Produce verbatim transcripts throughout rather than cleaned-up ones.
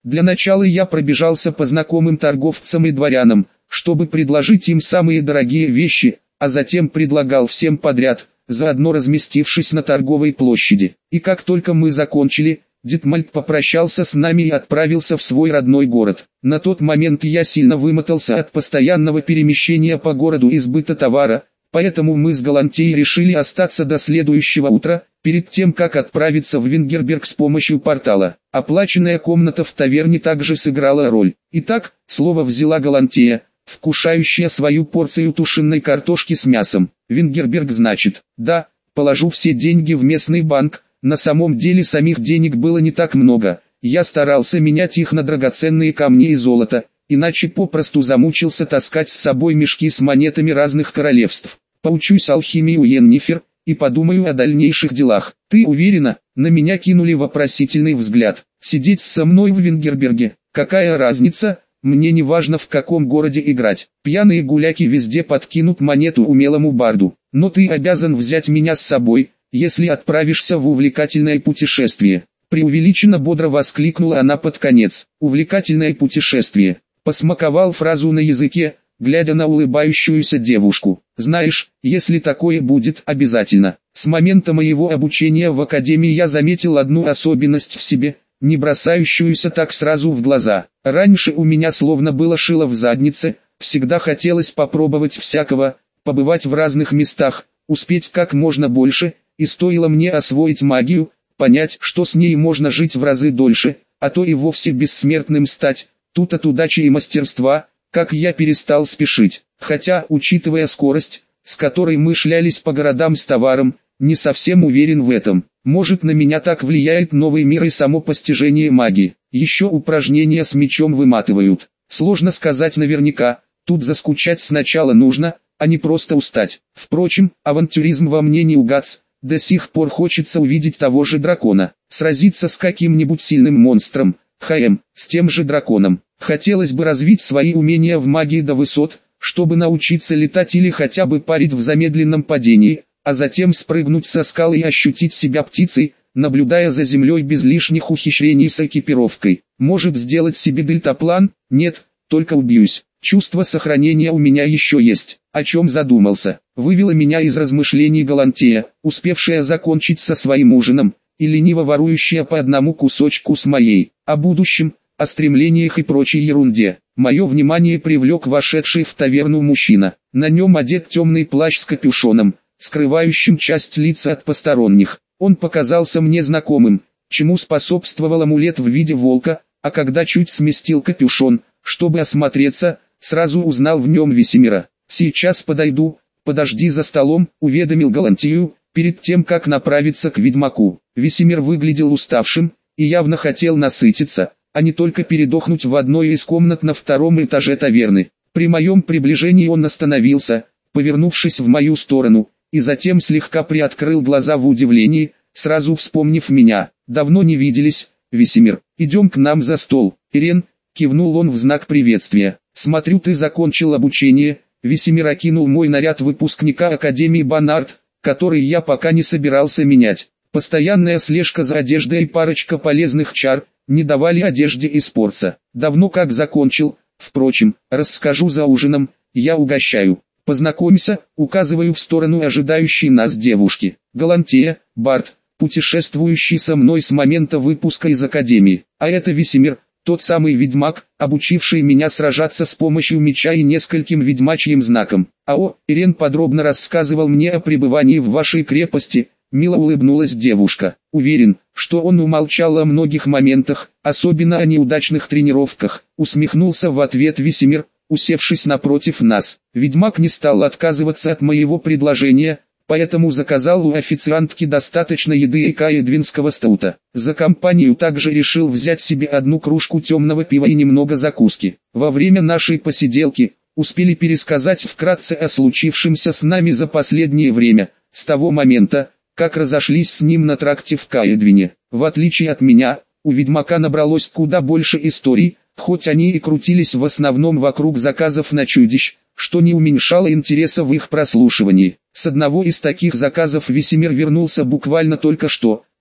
Для начала я пробежался по знакомым торговцам и дворянам, чтобы предложить им самые дорогие вещи, а затем предлагал всем подряд, заодно разместившись на торговой площади. И как только мы закончили, Дитмальд попрощался с нами и отправился в свой родной город. На тот момент я сильно вымотался от постоянного перемещения по городу и сбыта товара, поэтому мы с Галантией решили остаться до следующего утра, перед тем как отправиться в Вингерберг с помощью портала. Оплаченная комната в таверне также сыграла роль. Итак, слово взяла Галантия, вкушающая свою порцию тушеной картошки с мясом. Вингерберг значит, да, положу все деньги в местный банк. На самом деле самих денег было не так много, я старался менять их на драгоценные камни и золото, иначе попросту замучился таскать с собой мешки с монетами разных королевств. Поучусь алхимии у Йеннифер и подумаю о дальнейших делах. Ты уверена? На меня кинули вопросительный взгляд. Сидеть со мной в Вингерберге, какая разница? Мне не важно, в каком городе играть. Пьяные гуляки везде подкинут монету умелому барду. Но ты обязан взять меня с собой, если отправишься в увлекательное путешествие. Преувеличенно бодро воскликнула она под конец. Увлекательное путешествие. Посмаковал фразу на языке, глядя на улыбающуюся девушку. Знаешь, если такое будет, обязательно. С момента моего обучения в академии я заметил одну особенность в себе, не бросающуюся так сразу в глаза. Раньше у меня словно было шило в заднице, всегда хотелось попробовать всякого, побывать в разных местах, успеть как можно больше, и стоило мне освоить магию, понять, что с ней можно жить в разы дольше, а то и вовсе бессмертным стать, тут от удачи и мастерства, как я перестал спешить. Хотя, учитывая скорость, с которой мы шлялись по городам с товаром, не совсем уверен в этом. Может, на меня так влияет новый мир и само постижение магии. Еще упражнения с мечом выматывают. Сложно сказать наверняка, тут заскучать сначала нужно, а не просто устать. Впрочем, авантюризм во мне не угас. До сих пор хочется увидеть того же дракона, сразиться с каким-нибудь сильным монстром, хм, с тем же драконом. Хотелось бы развить свои умения в магии до высот, чтобы научиться летать или хотя бы парить в замедленном падении, а затем спрыгнуть со скалы и ощутить себя птицей, наблюдая за землей без лишних ухищрений с экипировкой. Может сделать себе дельтаплан? Нет, только убьюсь. Чувство сохранения у меня еще есть. О чем задумался, вывела меня из размышлений Галантия, успевшая закончить со своим ужином, и лениво ворующая по одному кусочку с моей. О будущем, о стремлениях и прочей ерунде. Мое внимание привлек вошедший в таверну мужчина. На нем одет темный плащ с капюшоном, скрывающим часть лица от посторонних. Он показался мне знакомым, чему способствовал амулет в виде волка, а когда чуть сместил капюшон, чтобы осмотреться, сразу узнал в нем Весемира. «Сейчас подойду, подожди за столом», — уведомил Галантию, перед тем как направиться к ведьмаку. Весемир выглядел уставшим, и явно хотел насытиться, а не только передохнуть в одной из комнат на втором этаже таверны. При моем приближении он остановился, повернувшись в мою сторону, и затем слегка приоткрыл глаза в удивлении, сразу вспомнив меня. «Давно не виделись, Весемир, идем к нам за стол». «Ирен», — кивнул он в знак приветствия, — «смотрю, ты закончил обучение». Весемир окинул мой наряд выпускника Академии Банард, который я пока не собирался менять. Постоянная слежка за одеждой и парочка полезных чар не давали одежде испортиться. Давно как закончил, впрочем, расскажу за ужином, я угощаю. Познакомься, указываю в сторону ожидающей нас девушки. Галантия, Барт, путешествующий со мной с момента выпуска из Академии. А это Весемир, тот самый ведьмак, обучивший меня сражаться с помощью меча и нескольким ведьмачьим знаком. Ао, Ирен подробно рассказывал мне о пребывании в вашей крепости, мило улыбнулась девушка. Уверен, что он умолчал о многих моментах, особенно о неудачных тренировках, усмехнулся в ответ Весемир, усевшись напротив нас. Ведьмак не стал отказываться от моего предложения, поэтому заказал у официантки достаточно еды и каэдвинского стаута. За компанию также решил взять себе одну кружку темного пива и немного закуски. Во время нашей посиделки успели пересказать вкратце о случившемся с нами за последнее время, с того момента, как разошлись с ним на тракте в Каэдвине. В отличие от меня, у ведьмака набралось куда больше историй, хоть они и крутились в основном вокруг заказов на чудищ, что не уменьшало интереса в их прослушивании. С одного из таких заказов Весемир вернулся буквально только что,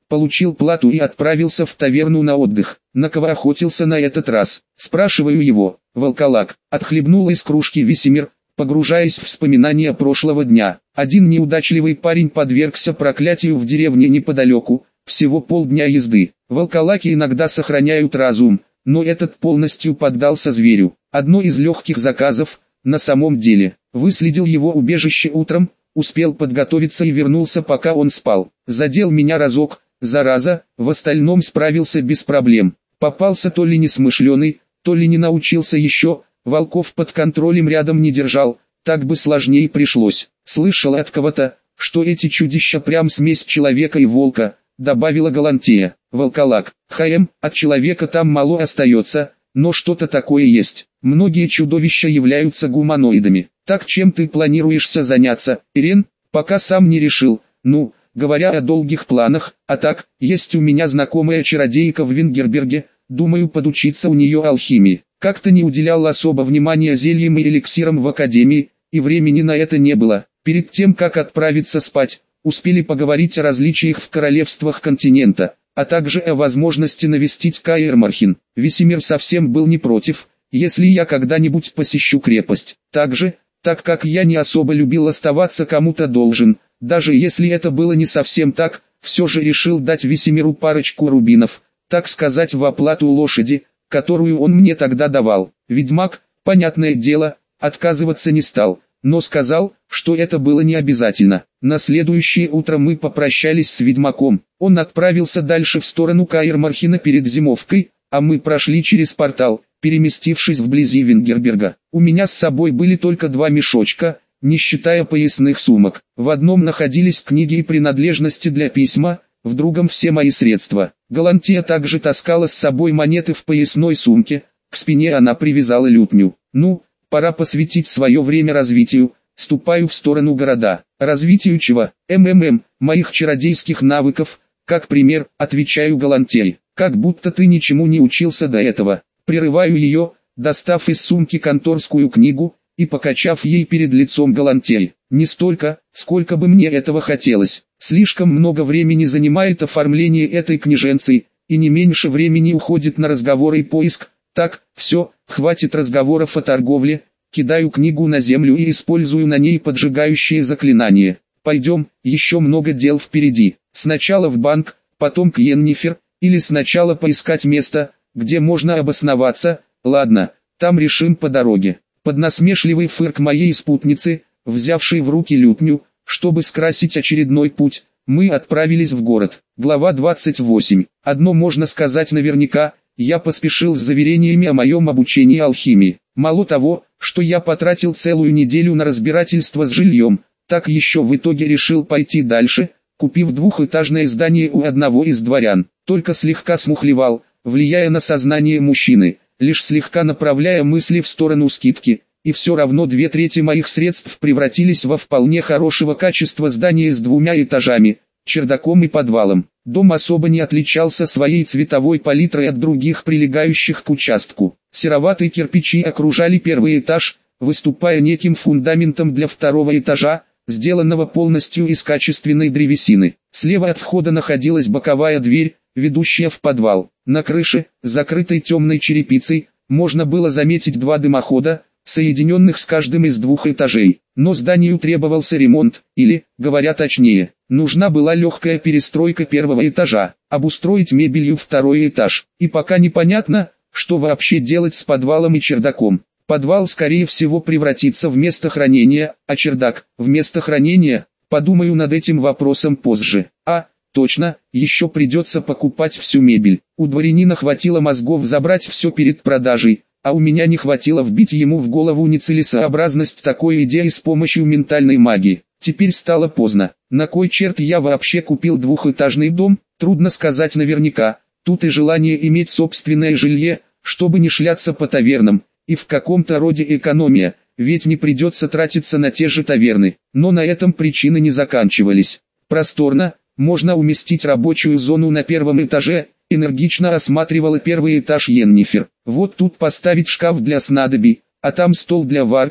получил плату и отправился в таверну на отдых. На кого охотился на этот раз? Спрашиваю его. Волколак. Отхлебнул из кружки Весемир, погружаясь в вспоминания прошлого дня. Один неудачливый парень подвергся проклятию в деревне неподалеку, всего полдня езды. Волколаки иногда сохраняют разум, но этот полностью поддался зверю. Одно из легких заказов, на самом деле. Выследил его убежище утром, успел подготовиться и вернулся, пока он спал. Задел меня разок, зараза, в остальном справился без проблем. Попался то ли несмышленый, то ли не научился еще, волков под контролем рядом не держал, так бы сложнее пришлось. Слышал от кого-то, что эти чудища прям смесь человека и волка, добавила Галантея. Волколак. Хм, от человека там мало остается, но что-то такое есть. Многие чудовища являются гуманоидами. Так чем ты планируешься заняться, Ирен? Пока сам не решил. Ну, говоря о долгих планах, а так, есть у меня знакомая чародейка в Вингерберге, думаю подучиться у нее алхимии. Как-то не уделял особо внимания зельям и эликсирам в академии, и времени на это не было. Перед тем как отправиться спать, успели поговорить о различиях в королевствах континента, а также о возможности навестить Каэр-Мархин. Весемир совсем был не против, если я когда-нибудь посещу крепость. Также, так как я не особо любил оставаться кому-то должен, даже если это было не совсем так, все же решил дать Весемиру парочку рубинов, так сказать в оплату лошади, которую он мне тогда давал. Ведьмак, понятное дело, отказываться не стал, но сказал, что это было не обязательно. На следующее утро мы попрощались с ведьмаком. Он отправился дальше в сторону Каэр-Мархина перед зимовкой, а мы прошли через портал, переместившись вблизи Вингерберга. У меня с собой были только два мешочка, не считая поясных сумок. В одном находились книги и принадлежности для письма, в другом все мои средства. Галантея также таскала с собой монеты в поясной сумке, к спине она привязала лютню. Ну, пора посвятить свое время развитию, ступаю в сторону города. Развитию чего? МММ, моих чародейских навыков, как пример, отвечаю Галантее. Как будто ты ничему не учился до этого. Прерываю ее, достав из сумки конторскую книгу, и покачав ей перед лицом Галантеи. Не столько, сколько бы мне этого хотелось. Слишком много времени занимает оформление этой книженцы, и не меньше времени уходит на разговоры и поиск. Так, все, хватит разговоров о торговле, кидаю книгу на землю и использую на ней поджигающее заклинание. Пойдем, еще много дел впереди. Сначала в банк, потом к Йеннифер, или сначала поискать место, где можно обосноваться. Ладно, там решим по дороге. Под насмешливый фырк моей спутницы, взявшей в руки лютню, чтобы скрасить очередной путь, мы отправились в город. Глава двадцать восемь. Одно можно сказать наверняка, я поспешил с заверениями о моем обучении алхимии. Мало того, что я потратил целую неделю на разбирательство с жильем, так еще в итоге решил пойти дальше, купив двухэтажное здание у одного из дворян. Только слегка смухлевал, влияя на сознание мужчины, лишь слегка направляя мысли в сторону скидки, и все равно две трети моих средств превратились во вполне хорошего качества здание с двумя этажами, чердаком и подвалом. Дом особо не отличался своей цветовой палитрой от других прилегающих к участку. Сероватые кирпичи окружали первый этаж, выступая неким фундаментом для второго этажа, сделанного полностью из качественной древесины. Слева от входа находилась боковая дверь, ведущая в подвал. На крыше, закрытой темной черепицей, можно было заметить два дымохода, соединенных с каждым из двух этажей. Но зданию требовался ремонт, или, говоря точнее, нужна была легкая перестройка первого этажа, обустроить мебелью второй этаж. И пока непонятно, что вообще делать с подвалом и чердаком. Подвал скорее всего превратится в место хранения, а чердак – в место хранения. Подумаю над этим вопросом позже. А, точно, еще придется покупать всю мебель. У дворянина хватило мозгов забрать все перед продажей, а у меня не хватило вбить ему в голову нецелесообразность такой идеи с помощью ментальной магии. Теперь стало поздно. На кой черт я вообще купил двухэтажный дом? Трудно сказать наверняка. Тут и желание иметь собственное жилье, чтобы не шляться по тавернам, и в каком-то роде экономия, ведь не придется тратиться на те же таверны. Но на этом причины не заканчивались. Просторно, можно уместить рабочую зону на первом этаже. Энергично осматривала первый этаж Йеннифер. Вот тут поставить шкаф для снадобий, а там стол для варки,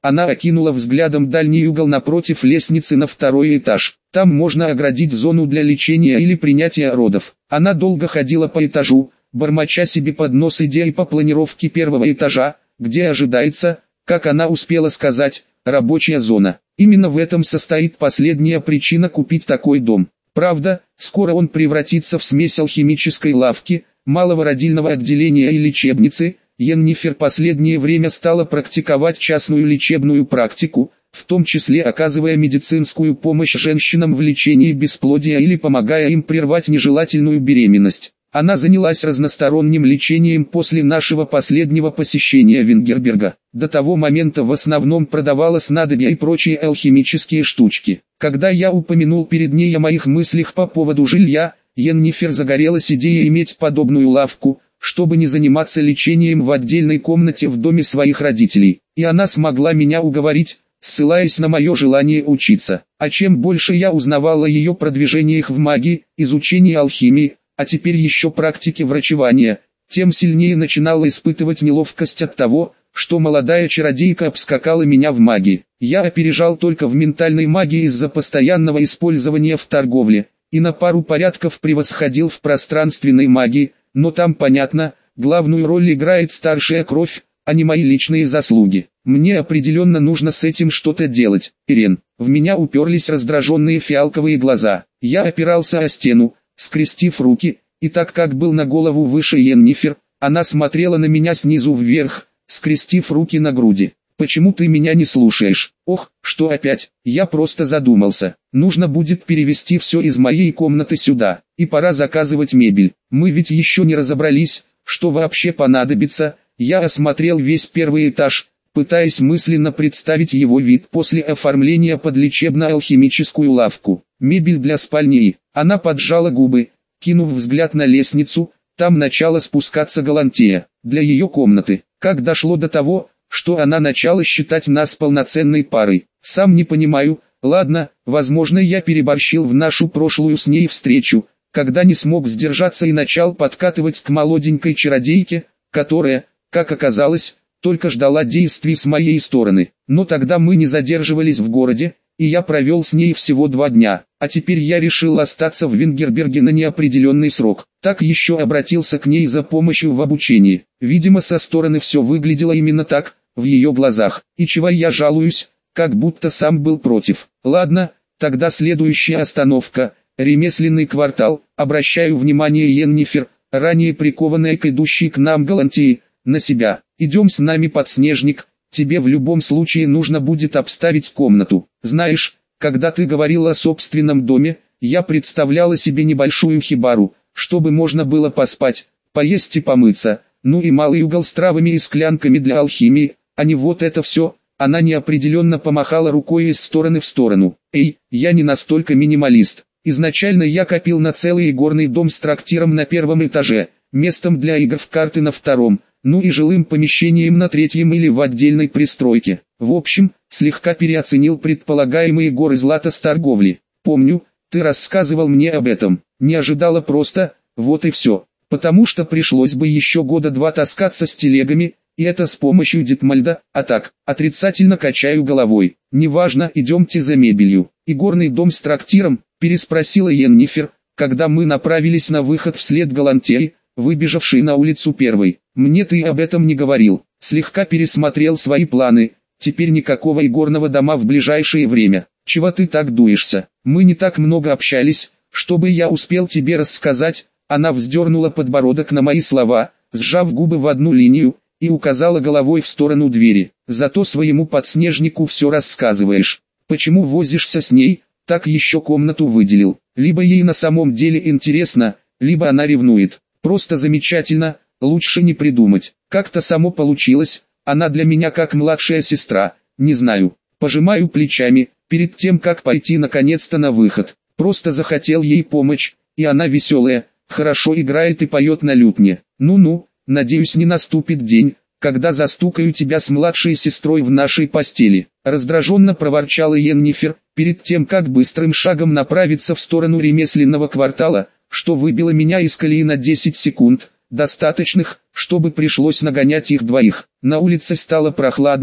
Она окинула взглядом дальний угол напротив лестницы на второй этаж. Там можно оградить зону для лечения или принятия родов. Она долго ходила по этажу, бормоча себе под нос идеи по планировке первого этажа, где ожидается, как она успела сказать, рабочая зона. Именно в этом состоит последняя причина купить такой дом. Правда, скоро он превратится в смесь алхимической лавки, малого родильного отделения и лечебницы. Йеннифер последнее время стала практиковать частную лечебную практику, в том числе оказывая медицинскую помощь женщинам в лечении бесплодия или помогая им прервать нежелательную беременность. Она занялась разносторонним лечением после нашего последнего посещения Вингерберга. До того момента в основном продавала снадобья и прочие алхимические штучки. Когда я упомянул перед ней о моих мыслях по поводу жилья, Йеннифер загорелась идеей иметь подобную лавку, чтобы не заниматься лечением в отдельной комнате в доме своих родителей. И она смогла меня уговорить, ссылаясь на мое желание учиться. А чем больше я узнавал о ее продвижениях в магии, изучении алхимии, а теперь еще практики врачевания, тем сильнее начинала испытывать неловкость от того, что молодая чародейка обскакала меня в магии. Я опережал только в ментальной магии из-за постоянного использования в торговле, и на пару порядков превосходил в пространственной магии, но там понятно, главную роль играет старшая кровь, а не мои личные заслуги. Мне определенно нужно с этим что-то делать. Ирен, в меня уперлись раздраженные фиалковые глаза. Я опирался о стену, скрестив руки, и так как был на голову выше Йеннифер, она смотрела на меня снизу вверх, скрестив руки на груди. «Почему ты меня не слушаешь?» «Ох, что опять?» Я просто задумался. Нужно будет перевести все из моей комнаты сюда, и пора заказывать мебель. Мы ведь еще не разобрались, что вообще понадобится. Я осмотрел весь первый этаж, пытаясь мысленно представить его вид после оформления под лечебно-алхимическую лавку. Мебель для спальни. Она поджала губы, кинув взгляд на лестницу, там начала спускаться Галантея. Для ее комнаты. Как дошло до того, что она начала считать нас полноценной парой. Сам не понимаю. Ладно, возможно, я переборщил в нашу прошлую с ней встречу, когда не смог сдержаться и начал подкатывать к молоденькой чародейке, которая, как оказалось, только ждала действий с моей стороны. Но тогда мы не задерживались в городе, и я провел с ней всего два дня. А теперь я решил остаться в Вингерберге на неопределенный срок. Так еще обратился к ней за помощью в обучении. Видимо, со стороны все выглядело именно так, в ее глазах. И чего я жалуюсь, как будто сам был против. Ладно, тогда следующая остановка, ремесленный квартал. Обращаю внимание Йеннифер, ранее прикованная к идущей к нам Галантии, на себя. Идем с нами, подснежник. Тебе в любом случае нужно будет обставить комнату. Знаешь, когда ты говорил о собственном доме, я представляла себе небольшую хибару, чтобы можно было поспать, поесть и помыться, ну и малый угол с травами и склянками для алхимии, а не вот это все. Она неопределенно помахала рукой из стороны в сторону. Эй, я не настолько минималист. Изначально я копил на целый игорный дом с трактиром на первом этаже, местом для игр в карты на втором, ну и жилым помещением на третьем или в отдельной пристройке. В общем, слегка переоценил предполагаемые горы злата с торговли. Помню, ты рассказывал мне об этом. Не ожидала просто, вот и все. Потому что пришлось бы еще года два таскаться с телегами, и это с помощью Детмальда, а так, отрицательно качаю головой. Неважно, идемте за мебелью. Игорный дом с трактиром, переспросила Йеннифер, когда мы направились на выход вслед Галантеи, выбежавшей на улицу первой. Мне ты об этом не говорил. Слегка пересмотрел свои планы. Теперь никакого игорного дома в ближайшее время. Чего ты так дуешься? Мы не так много общались, чтобы я успел тебе рассказать. Она вздернула подбородок на мои слова, сжав губы в одну линию, и указала головой в сторону двери. Зато своему подснежнику все рассказываешь. Почему возишься с ней? Так еще комнату выделил. Либо ей на самом деле интересно, либо она ревнует. Просто замечательно, лучше не придумать. Как-то само получилось, она для меня как младшая сестра, не знаю. Пожимаю плечами, перед тем как пойти наконец-то на выход. Просто захотел ей помочь, и она веселая, хорошо играет и поет на лютне. Ну-ну, надеюсь, не наступит день, когда застукаю тебя с младшей сестрой в нашей постели. Раздраженно проворчала Йеннифер, перед тем как быстрым шагом направиться в сторону ремесленного квартала, что выбило меня из колеи на десять секунд, достаточных, чтобы пришлось нагонять их двоих. На улице стало прохладно,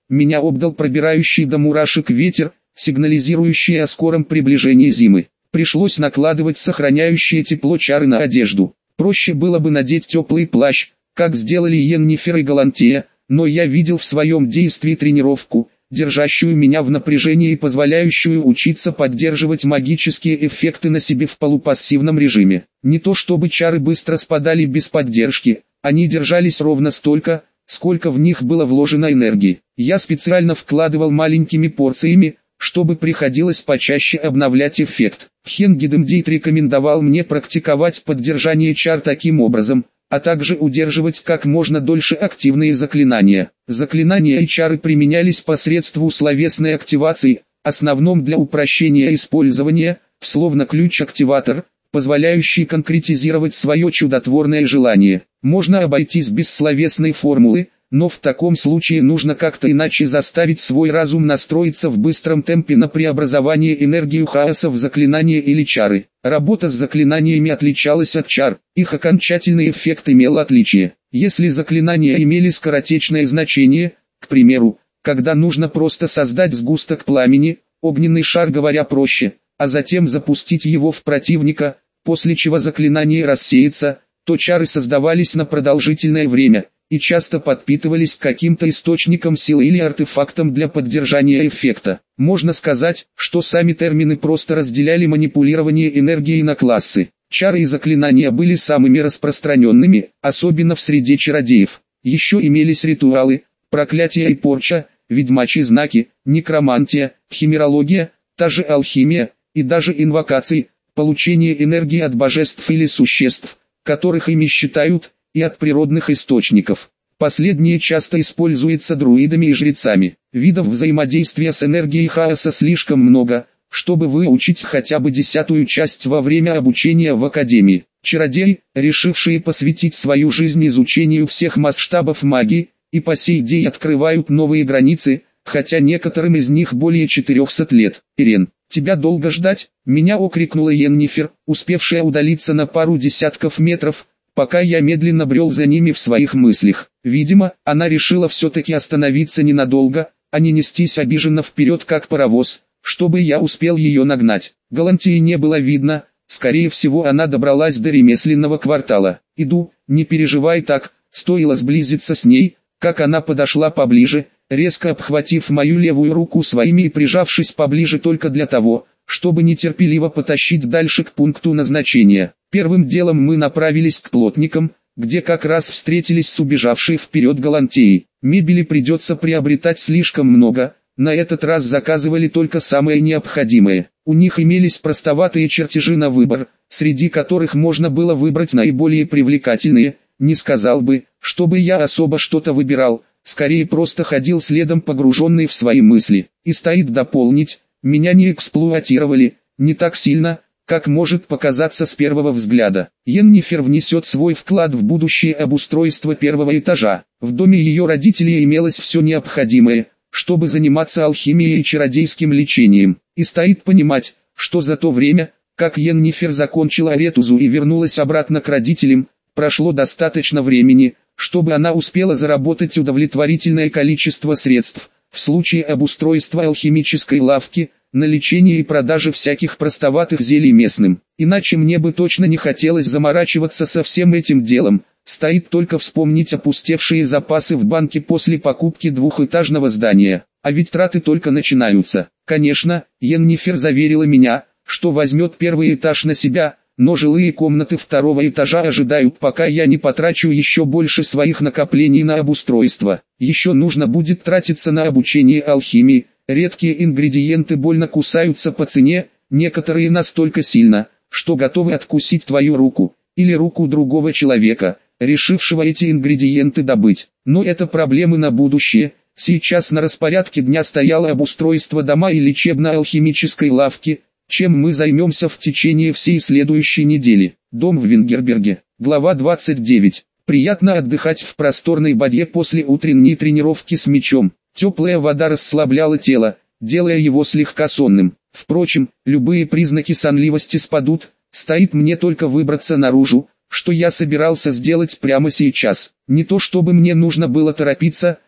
меня обдал пробирающий до мурашек ветер, сигнализирующий о скором приближении зимы. Пришлось накладывать сохраняющие тепло чары на одежду. Проще было бы надеть теплый плащ, как сделали Йеннифер и Галантия, но я видел в своем действии тренировку, держащую меня в напряжении и позволяющую учиться поддерживать магические эффекты на себе в полупассивном режиме. Не то чтобы чары быстро спадали без поддержки, они держались ровно столько, сколько в них было вложено энергии. Я специально вкладывал маленькими порциями, чтобы приходилось почаще обновлять эффект. Хенгидемдейт рекомендовал мне практиковать поддержание чар таким образом, а также удерживать как можно дольше активные заклинания. Заклинания и чары применялись посредством словесной активации, основном для упрощения использования, словно ключ-активатор, позволяющий конкретизировать свое чудотворное желание. Можно обойтись без словесной формулы, но в таком случае нужно как-то иначе заставить свой разум настроиться в быстром темпе на преобразование энергии хаоса в заклинания или чары. Работа с заклинаниями отличалась от чар, их окончательный эффект имел отличие. Если заклинания имели скоротечное значение, к примеру, когда нужно просто создать сгусток пламени, огненный шар говоря проще, а затем запустить его в противника, после чего заклинание рассеется, то чары создавались на продолжительное время и часто подпитывались каким-то источником силы или артефактом для поддержания эффекта. Можно сказать, что сами термины просто разделяли манипулирование энергией на классы. Чары и заклинания были самыми распространенными, особенно в среде чародеев. Еще имелись ритуалы, проклятия и порча, ведьмачьи знаки, некромантия, химерология, та же алхимия, и даже инвокации, получение энергии от божеств или существ, которых ими считают, и от природных источников. Последнее часто используется друидами и жрецами. Видов взаимодействия с энергией хаоса слишком много, чтобы выучить хотя бы десятую часть во время обучения в академии. Чародеи, решившие посвятить свою жизнь изучению всех масштабов магии, и по сей день открывают новые границы, хотя некоторым из них более четырехсот лет. «Ирен, тебя долго ждать?» — меня окрикнула Йеннифер, успевшая удалиться на пару десятков метров, пока я медленно брел за ними в своих мыслях. Видимо, она решила все-таки остановиться ненадолго, а не нестись обиженно вперед как паровоз, чтобы я успел ее нагнать. Галантии не было видно, скорее всего она добралась до ремесленного квартала. «Иду, не переживай так», стоило сблизиться с ней, как она подошла поближе, резко обхватив мою левую руку своими и прижавшись поближе только для того, чтобы нетерпеливо потащить дальше к пункту назначения. Первым делом мы направились к плотникам, где как раз встретились с убежавшей вперед Галантией. Мебели придется приобретать слишком много, на этот раз заказывали только самое необходимое. У них имелись простоватые чертежи на выбор, среди которых можно было выбрать наиболее привлекательные. Не сказал бы, чтобы я особо что-то выбирал, скорее просто ходил следом погруженный в свои мысли. И стоит дополнить, меня не эксплуатировали, не так сильно, как может показаться с первого взгляда. Йеннифер внесет свой вклад в будущее обустройство первого этажа. В доме ее родителей имелось все необходимое, чтобы заниматься алхимией и чародейским лечением. И стоит понимать, что за то время, как Йеннифер закончила ретузу и вернулась обратно к родителям, прошло достаточно времени, чтобы она успела заработать удовлетворительное количество средств, в случае обустройства алхимической лавки, на лечение и продаже всяких простоватых зелий местным. Иначе мне бы точно не хотелось заморачиваться со всем этим делом, стоит только вспомнить опустевшие запасы в банке после покупки двухэтажного здания. А ведь траты только начинаются. Конечно, Йеннифер заверила меня, что возьмет первый этаж на себя, но жилые комнаты второго этажа ожидают, пока я не потрачу еще больше своих накоплений на обустройство. Еще нужно будет тратиться на обучение алхимии. Редкие ингредиенты больно кусаются по цене, некоторые настолько сильно, что готовы откусить твою руку, или руку другого человека, решившего эти ингредиенты добыть. Но это проблемы на будущее. Сейчас на распорядке дня стояло обустройство дома и лечебно-алхимической лавки, чем мы займемся в течение всей следующей недели. Дом в Вингерберге. Глава двадцать девять. Приятно отдыхать в просторной бадье после утренней тренировки с мячом. Теплая вода расслабляла тело, делая его слегка сонным. Впрочем, любые признаки сонливости спадут, стоит мне только выбраться наружу, что я собирался сделать прямо сейчас. Не то чтобы мне нужно было торопиться,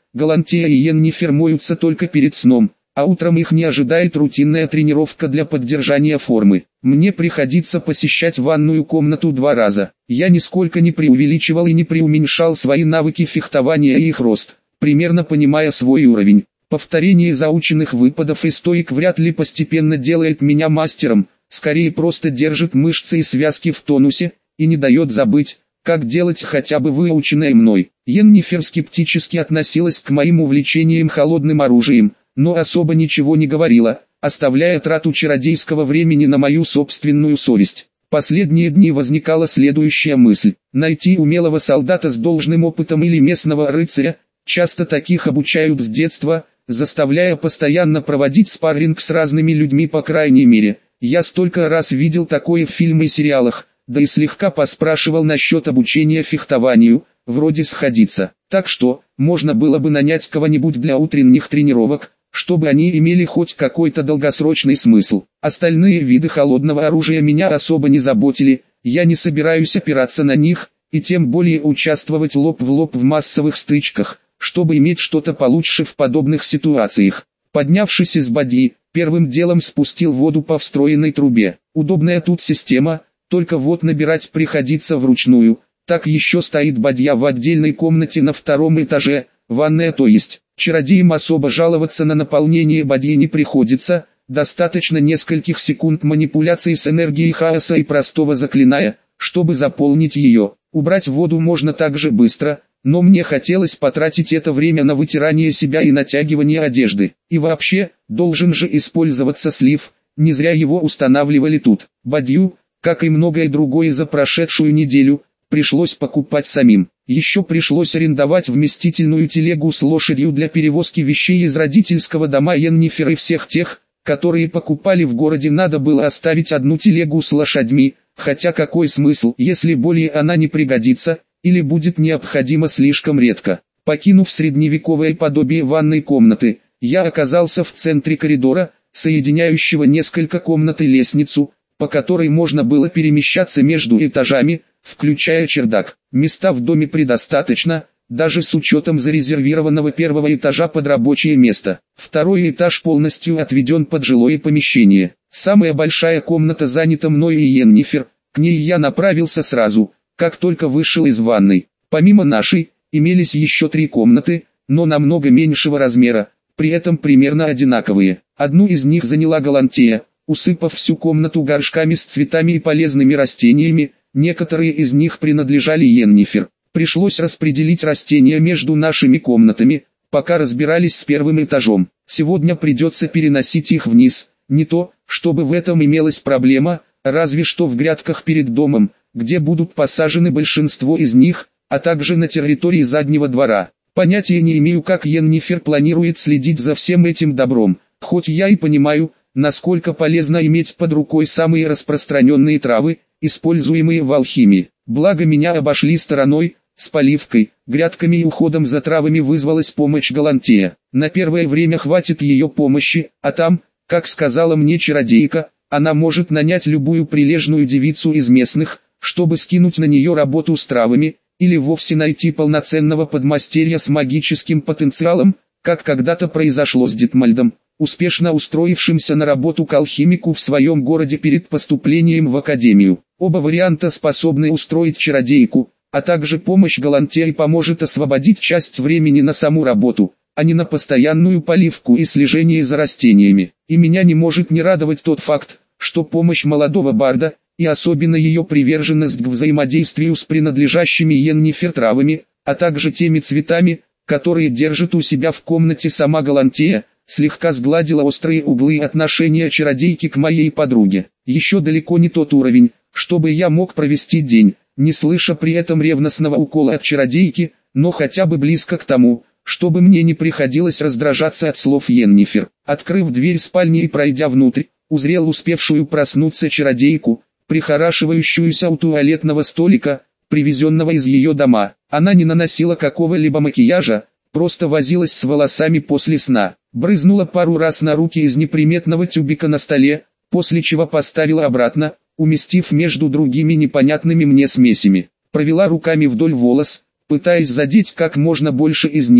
Галантея и Йеннифер моются только перед сном, а утром их не ожидает рутинная тренировка для поддержания формы. Мне приходится посещать ванную комнату два раза. Я нисколько не преувеличивал и не преуменьшал свои навыки фехтования и их рост, примерно понимая свой уровень. Повторение заученных выпадов и стоек вряд ли постепенно делает меня мастером, скорее просто держит мышцы и связки в тонусе, и не дает забыть, как делать хотя бы выученное мной. Йеннифер скептически относилась к моим увлечениям холодным оружием, но особо ничего не говорила, оставляя трату чародейского времени на мою собственную совесть. Последние дни возникала следующая мысль: найти умелого солдата с должным опытом или местного рыцаря, часто таких обучают с детства, заставляя постоянно проводить спарринг с разными людьми по крайней мере. Я столько раз видел такое в фильмах и сериалах, да и слегка поспрашивал насчет обучения фехтованию, вроде сходиться. Так что, можно было бы нанять кого-нибудь для утренних тренировок, чтобы они имели хоть какой-то долгосрочный смысл. Остальные виды холодного оружия меня особо не заботили, я не собираюсь опираться на них, и тем более участвовать лоб в лоб в массовых стычках, чтобы иметь что-то получше в подобных ситуациях. Поднявшись из бадьи, первым делом спустил воду по встроенной трубе. Удобная тут система, только вот набирать приходится вручную. Так еще стоит бадья в отдельной комнате на втором этаже, ванная то есть. Чародеям особо жаловаться на наполнение бадьи не приходится, достаточно нескольких секунд манипуляций с энергией хаоса и простого заклиная, чтобы заполнить ее. Убрать воду можно также быстро, но мне хотелось потратить это время на вытирание себя и натягивание одежды. И вообще, должен же использоваться слив, не зря его устанавливали тут. Бадью, как и многое другое за прошедшую неделю, пришлось покупать самим. Еще пришлось арендовать вместительную телегу с лошадью для перевозки вещей из родительского дома Йеннифер, и всех тех, которые покупали в городе, надо было оставить одну телегу с лошадьми, хотя какой смысл, если более она не пригодится, или будет необходима слишком редко. Покинув средневековое подобие ванной комнаты, я оказался в центре коридора, соединяющего несколько комнат и лестницу, по которой можно было перемещаться между этажами, включая чердак. Места в доме предостаточно, даже с учетом зарезервированного первого этажа под рабочее место. Второй этаж полностью отведен под жилое помещение. Самая большая комната занята мной и Йеннифер, к ней я направился сразу, как только вышел из ванной. Помимо нашей, имелись еще три комнаты, но намного меньшего размера, при этом примерно одинаковые. Одну из них заняла Галантея, усыпав всю комнату горшками с цветами и полезными растениями, некоторые из них принадлежали Йеннифер. Пришлось распределить растения между нашими комнатами, пока разбирались с первым этажом. Сегодня придется переносить их вниз, не то, чтобы в этом имелась проблема, разве что в грядках перед домом, где будут посажены большинство из них, а также на территории заднего двора. Понятия не имею, как Йеннифер планирует следить за всем этим добром, хоть я и понимаю, насколько полезно иметь под рукой самые распространенные травы, используемые в алхимии. Благо меня обошли стороной, с поливкой, грядками и уходом за травами вызвалась помощь Галантея. На первое время хватит ее помощи, а там, как сказала мне чародейка, она может нанять любую прилежную девицу из местных, чтобы скинуть на нее работу с травами, или вовсе найти полноценного подмастерья с магическим потенциалом, как когда-то произошло с Детмальдом, успешно устроившимся на работу к алхимику в своем городе перед поступлением в академию. Оба варианта способны устроить чародейку, а также помощь Галантеи поможет освободить часть времени на саму работу, а не на постоянную поливку и слежение за растениями. И меня не может не радовать тот факт, что помощь молодого барда, и особенно ее приверженность к взаимодействию с принадлежащими Йеннифер травами, а также теми цветами, которые держит у себя в комнате сама Галантея, слегка сгладила острые углы отношения чародейки к моей подруге. Еще далеко не тот уровень, чтобы я мог провести день, не слыша при этом ревностного укола от чародейки, но хотя бы близко к тому, чтобы мне не приходилось раздражаться от слов Йеннифер. Открыв дверь спальни и пройдя внутрь, узрел успевшую проснуться чародейку, прихорашивающуюся у туалетного столика, привезенного из ее дома. Она не наносила какого-либо макияжа, просто возилась с волосами после сна. Брызнула пару раз на руки из неприметного тюбика на столе, после чего поставила обратно, уместив между другими непонятными мне смесями. Провела руками вдоль волос, пытаясь задеть как можно больше из них,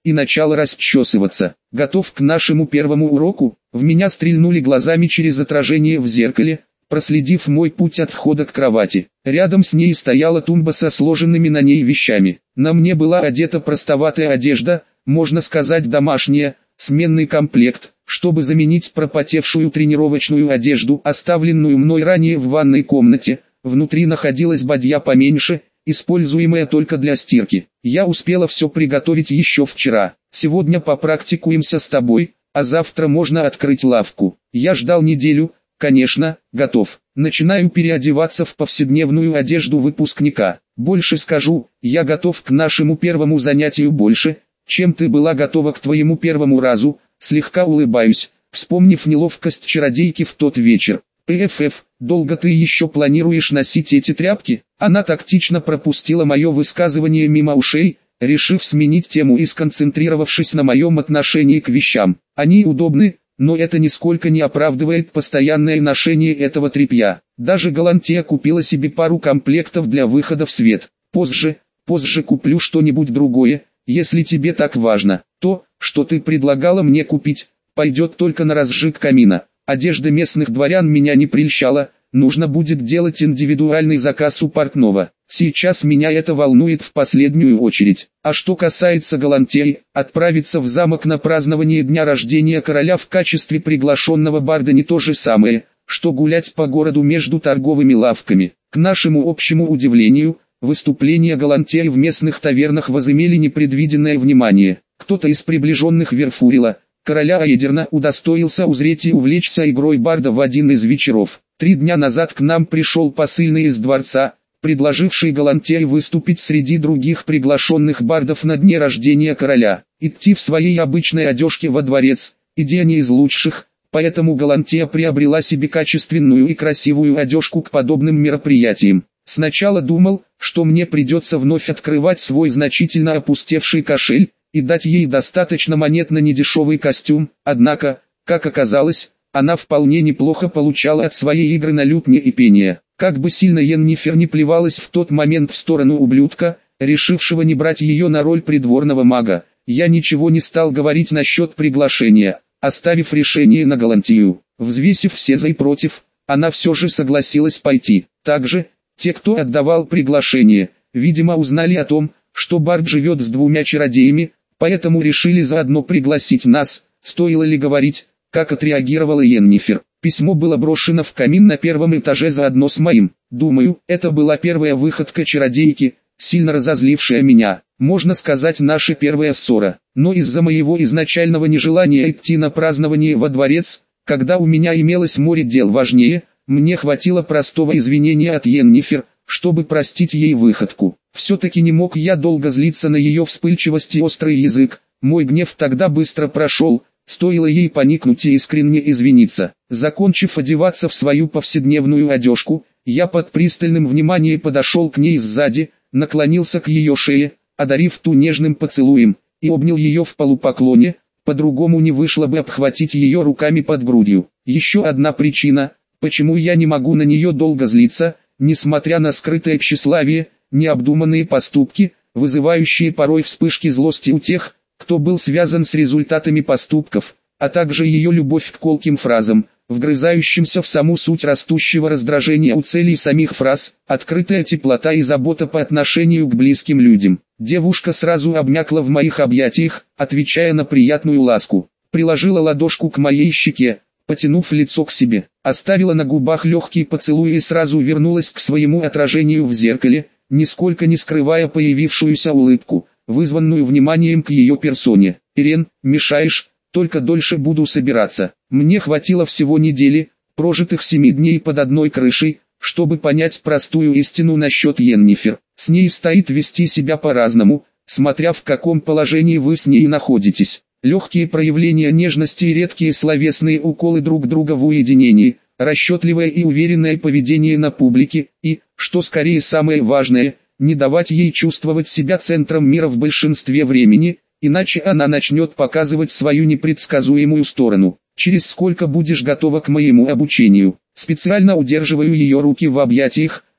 и начала расчесываться. «Готов к нашему первому уроку?» В меня стрельнули глазами через отражение в зеркале, проследив мой путь от входа к кровати. Рядом с ней стояла тумба со сложенными на ней вещами. На мне была одета простоватая одежда, можно сказать домашняя, сменный комплект, чтобы заменить пропотевшую тренировочную одежду, оставленную мной ранее в ванной комнате. Внутри находилась бадья поменьше, используемая только для стирки. Я успела все приготовить еще вчера. Сегодня попрактикуемся с тобой, а завтра можно открыть лавку. Я ждал неделю, конечно, готов. Начинаю переодеваться в повседневную одежду выпускника. Больше скажу, я готов к нашему первому занятию больше, чем ты была готова к твоему первому разу. Слегка улыбаюсь, вспомнив неловкость чародейки в тот вечер. «ПФФ, долго ты еще планируешь носить эти тряпки?» Она тактично пропустила мое высказывание мимо ушей, решив сменить тему и сконцентрировавшись на моем отношении к вещам. Они удобны, но это нисколько не оправдывает постоянное ношение этого тряпья. Даже Галантия купила себе пару комплектов для выхода в свет. Позже, позже куплю что-нибудь другое, если тебе так важно. То, что ты предлагала мне купить, пойдет только на разжиг камина. Одежда местных дворян меня не прельщала, нужно будет делать индивидуальный заказ у портного. Сейчас меня это волнует в последнюю очередь. А что касается Галантии, отправиться в замок на празднование дня рождения короля в качестве приглашенного барда не то же самое, что гулять по городу между торговыми лавками. К нашему общему удивлению, выступления Галантии в местных тавернах возымели непредвиденное внимание. Кто-то из приближенных Верфурила, короля Аэдерна, удостоился узреть и увлечься игрой барда в один из вечеров. Три дня назад к нам пришел посыльный из дворца, предложивший Галантии выступить среди других приглашенных бардов на дне рождения короля. Идти в своей обычной одежке во дворец – идея не из лучших, поэтому Галантия приобрела себе качественную и красивую одежку к подобным мероприятиям. Сначала думал, что мне придется вновь открывать свой значительно опустевший кошель и дать ей достаточно монет на недешевый костюм, однако, как оказалось, она вполне неплохо получала от своей игры на лютне и пения. Как бы сильно Йеннифер не плевалась в тот момент в сторону ублюдка, решившего не брать ее на роль придворного мага, я ничего не стал говорить насчет приглашения, оставив решение на Галантию. Взвесив все за и против, она все же согласилась пойти. Также, те, кто отдавал приглашение, видимо узнали о том, что бард живет с двумя чародеями, поэтому решили заодно пригласить нас. Стоило ли говорить, как отреагировала Йеннифер? Письмо было брошено в камин на первом этаже заодно с моим. Думаю, это была первая выходка чародейки, сильно разозлившая меня. Можно сказать, наша первая ссора. Но из-за моего изначального нежелания идти на празднование во дворец, когда у меня имелось море дел важнее, мне хватило простого извинения от Йеннифер, чтобы простить ей выходку. Все-таки не мог я долго злиться на ее вспыльчивость и острый язык. Мой гнев тогда быстро прошел. Стоило ей поникнуть и искренне извиниться. Закончив одеваться в свою повседневную одежку, я под пристальным вниманием подошел к ней сзади, наклонился к ее шее, одарив ту нежным поцелуем, и обнял ее в полупоклоне, по-другому не вышло бы обхватить ее руками под грудью. Еще одна причина, почему я не могу на нее долго злиться, несмотря на скрытое тщеславие, необдуманные поступки, вызывающие порой вспышки злости у тех, кто был связан с результатами поступков, а также ее любовь к колким фразам, вгрызающимся в саму суть растущего раздражения у целей самих фраз, открытая теплота и забота по отношению к близким людям. Девушка сразу обмякла в моих объятиях, отвечая на приятную ласку, приложила ладошку к моей щеке, потянув лицо к себе, оставила на губах легкий поцелуй и сразу вернулась к своему отражению в зеркале, нисколько не скрывая появившуюся улыбку, вызванную вниманием к ее персоне. «Ирен, мешаешь, только дольше буду собираться». Мне хватило всего недели, прожитых семи дней под одной крышей, чтобы понять простую истину насчет Йеннифер. С ней стоит вести себя по-разному, смотря в каком положении вы с ней находитесь. Легкие проявления нежности и редкие словесные уколы друг друга в уединении, расчетливое и уверенное поведение на публике, и, что скорее самое важное, не давать ей чувствовать себя центром мира в большинстве времени, иначе она начнет показывать свою непредсказуемую сторону. «Через сколько будешь готова к моему обучению?» Специально удерживаю ее руки в объятиях,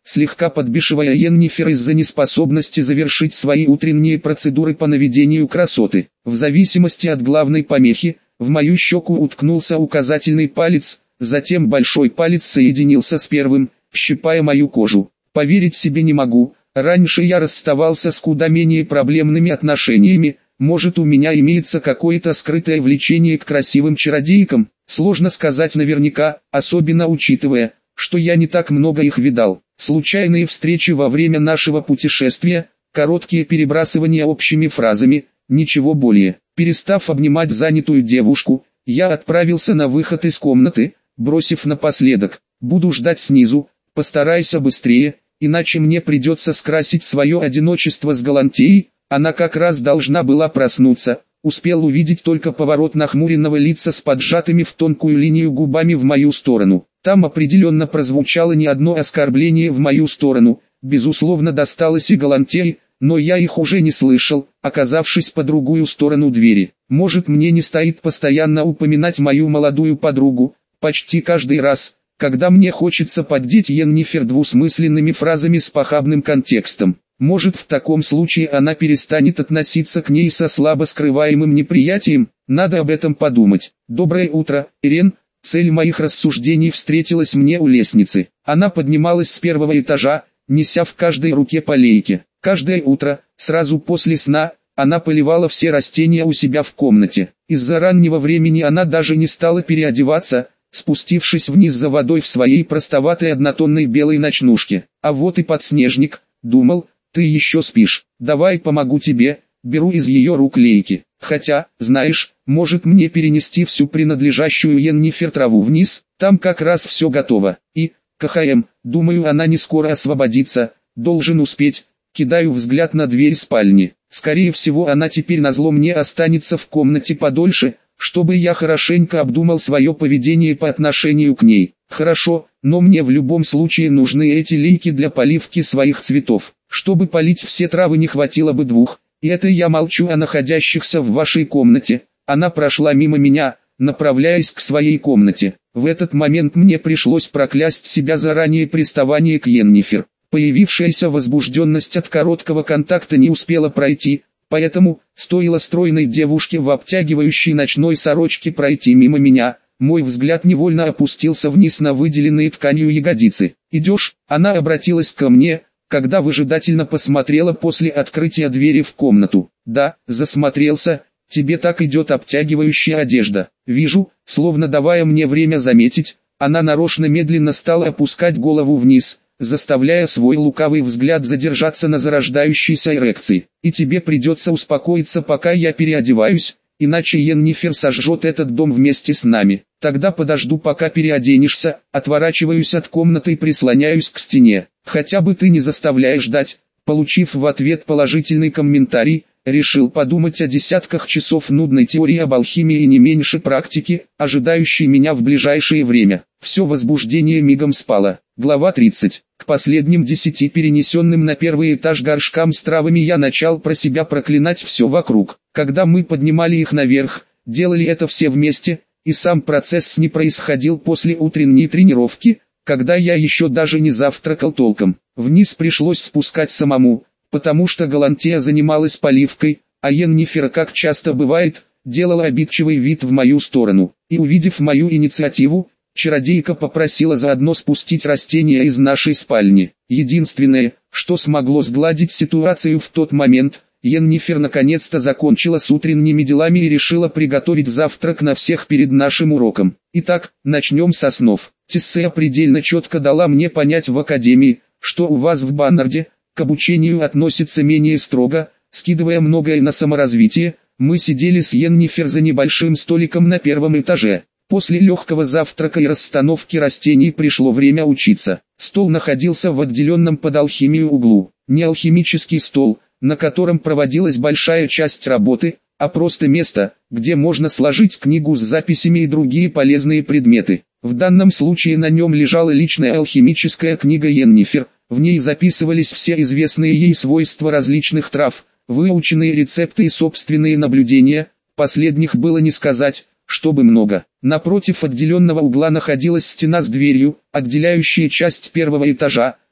слегка подбешивая Йеннифер из-за неспособности завершить свои утренние процедуры по наведению красоты. В зависимости от главной помехи, в мою щеку уткнулся указательный палец, затем большой палец соединился с первым, щипая мою кожу. Поверить себе не могу, раньше я расставался с куда менее проблемными отношениями, может у меня имеется какое-то скрытое влечение к красивым чародейкам, сложно сказать наверняка, особенно учитывая, что я не так много их видал. Случайные встречи во время нашего путешествия, короткие перебрасывания общими фразами, ничего более. Перестав обнимать занятую девушку, я отправился на выход из комнаты, бросив напоследок: «Буду ждать снизу, постарайся быстрее, иначе мне придется скрасить свое одиночество с Галантеей». Она как раз должна была проснуться, успел увидеть только поворот нахмуренного лица с поджатыми в тонкую линию губами в мою сторону. Там определенно прозвучало не одно оскорбление в мою сторону, безусловно досталось и Галантее, но я их уже не слышал, оказавшись по другую сторону двери. Может, мне не стоит постоянно упоминать мою молодую подругу, почти каждый раз, когда мне хочется поддеть Йеннифер двусмысленными фразами с похабным контекстом. Может, в таком случае она перестанет относиться к ней со слабо скрываемым неприятием, надо об этом подумать. «Доброе утро, Ирен». Цель моих рассуждений встретилась мне у лестницы. Она поднималась с первого этажа, неся в каждой руке по лейке. Каждое утро, сразу после сна, она поливала все растения у себя в комнате. Из-за раннего времени она даже не стала переодеваться, спустившись вниз за водой в своей простоватой однотонной белой ночнушке. «А вот и подснежник», — думал, — «ты еще спишь, давай помогу тебе». Беру из ее рук лейки. Хотя, знаешь, может мне перенести всю принадлежащую Йеннифер траву вниз, там как раз все готово. И, КХМ, думаю, она не скоро освободится, должен успеть. Кидаю взгляд на дверь спальни. Скорее всего, она теперь назло мне останется в комнате подольше, чтобы я хорошенько обдумал свое поведение по отношению к ней. Хорошо, но мне в любом случае нужны эти лейки для поливки своих цветов. Чтобы полить все травы не хватило бы двух. И это я молчу о находящихся в вашей комнате. Она прошла мимо меня, направляясь к своей комнате. В этот момент мне пришлось проклясть себя за раннее приставание к Йеннифер. Появившаяся возбужденность от короткого контакта не успела пройти, поэтому, стоило стройной девушке в обтягивающей ночной сорочке пройти мимо меня, мой взгляд невольно опустился вниз на выделенные тканью ягодицы. «Идешь?» Она обратилась ко мне, когда выжидательно посмотрела после открытия двери в комнату. «Да, засмотрелся, тебе так идет обтягивающая одежда». Вижу, словно давая мне время заметить, она нарочно медленно стала опускать голову вниз, заставляя свой лукавый взгляд задержаться на зарождающейся эрекции. «И тебе придется успокоиться, пока я переодеваюсь, иначе Йеннифер сожжет этот дом вместе с нами. Тогда подожду, пока переоденешься». Отворачиваюсь от комнаты и прислоняюсь к стене. «Хотя бы ты не заставляешь ждать». Получив в ответ положительный комментарий, решил подумать о десятках часов нудной теории об алхимии и не меньше практики, ожидающей меня в ближайшее время. Все возбуждение мигом спало. Глава тридцать. К последним десяти перенесенным на первый этаж горшкам с травами я начал про себя проклинать все вокруг. Когда мы поднимали их наверх, делали это все вместе, и сам процесс не происходил после утренней тренировки, когда я еще даже не завтракал толком. Вниз пришлось спускать самому, потому что Галантея занималась поливкой, а Йеннифер, как часто бывает, делала обидчивый вид в мою сторону. И увидев мою инициативу, чародейка попросила заодно спустить растения из нашей спальни. Единственное, что смогло сгладить ситуацию в тот момент, Йеннифер наконец-то закончила с утренними делами и решила приготовить завтрак на всех перед нашим уроком. Итак, начнем со снов. Тессея предельно четко дала мне понять в академии, что у вас в Баннарде к обучению относится менее строго, скидывая многое на саморазвитие. Мы сидели с Йеннифер за небольшим столиком на первом этаже. После легкого завтрака и расстановки растений пришло время учиться. Стол находился в отделенном под алхимию углу. Не алхимический стол, на котором проводилась большая часть работы, а просто место, где можно сложить книгу с записями и другие полезные предметы. В данном случае на нем лежала личная алхимическая книга Йеннифер. В ней записывались все известные ей свойства различных трав, выученные рецепты и собственные наблюдения. Последних было не сказать, чтобы много. Напротив отделенного угла находилась стена с дверью, отделяющая часть первого этажа,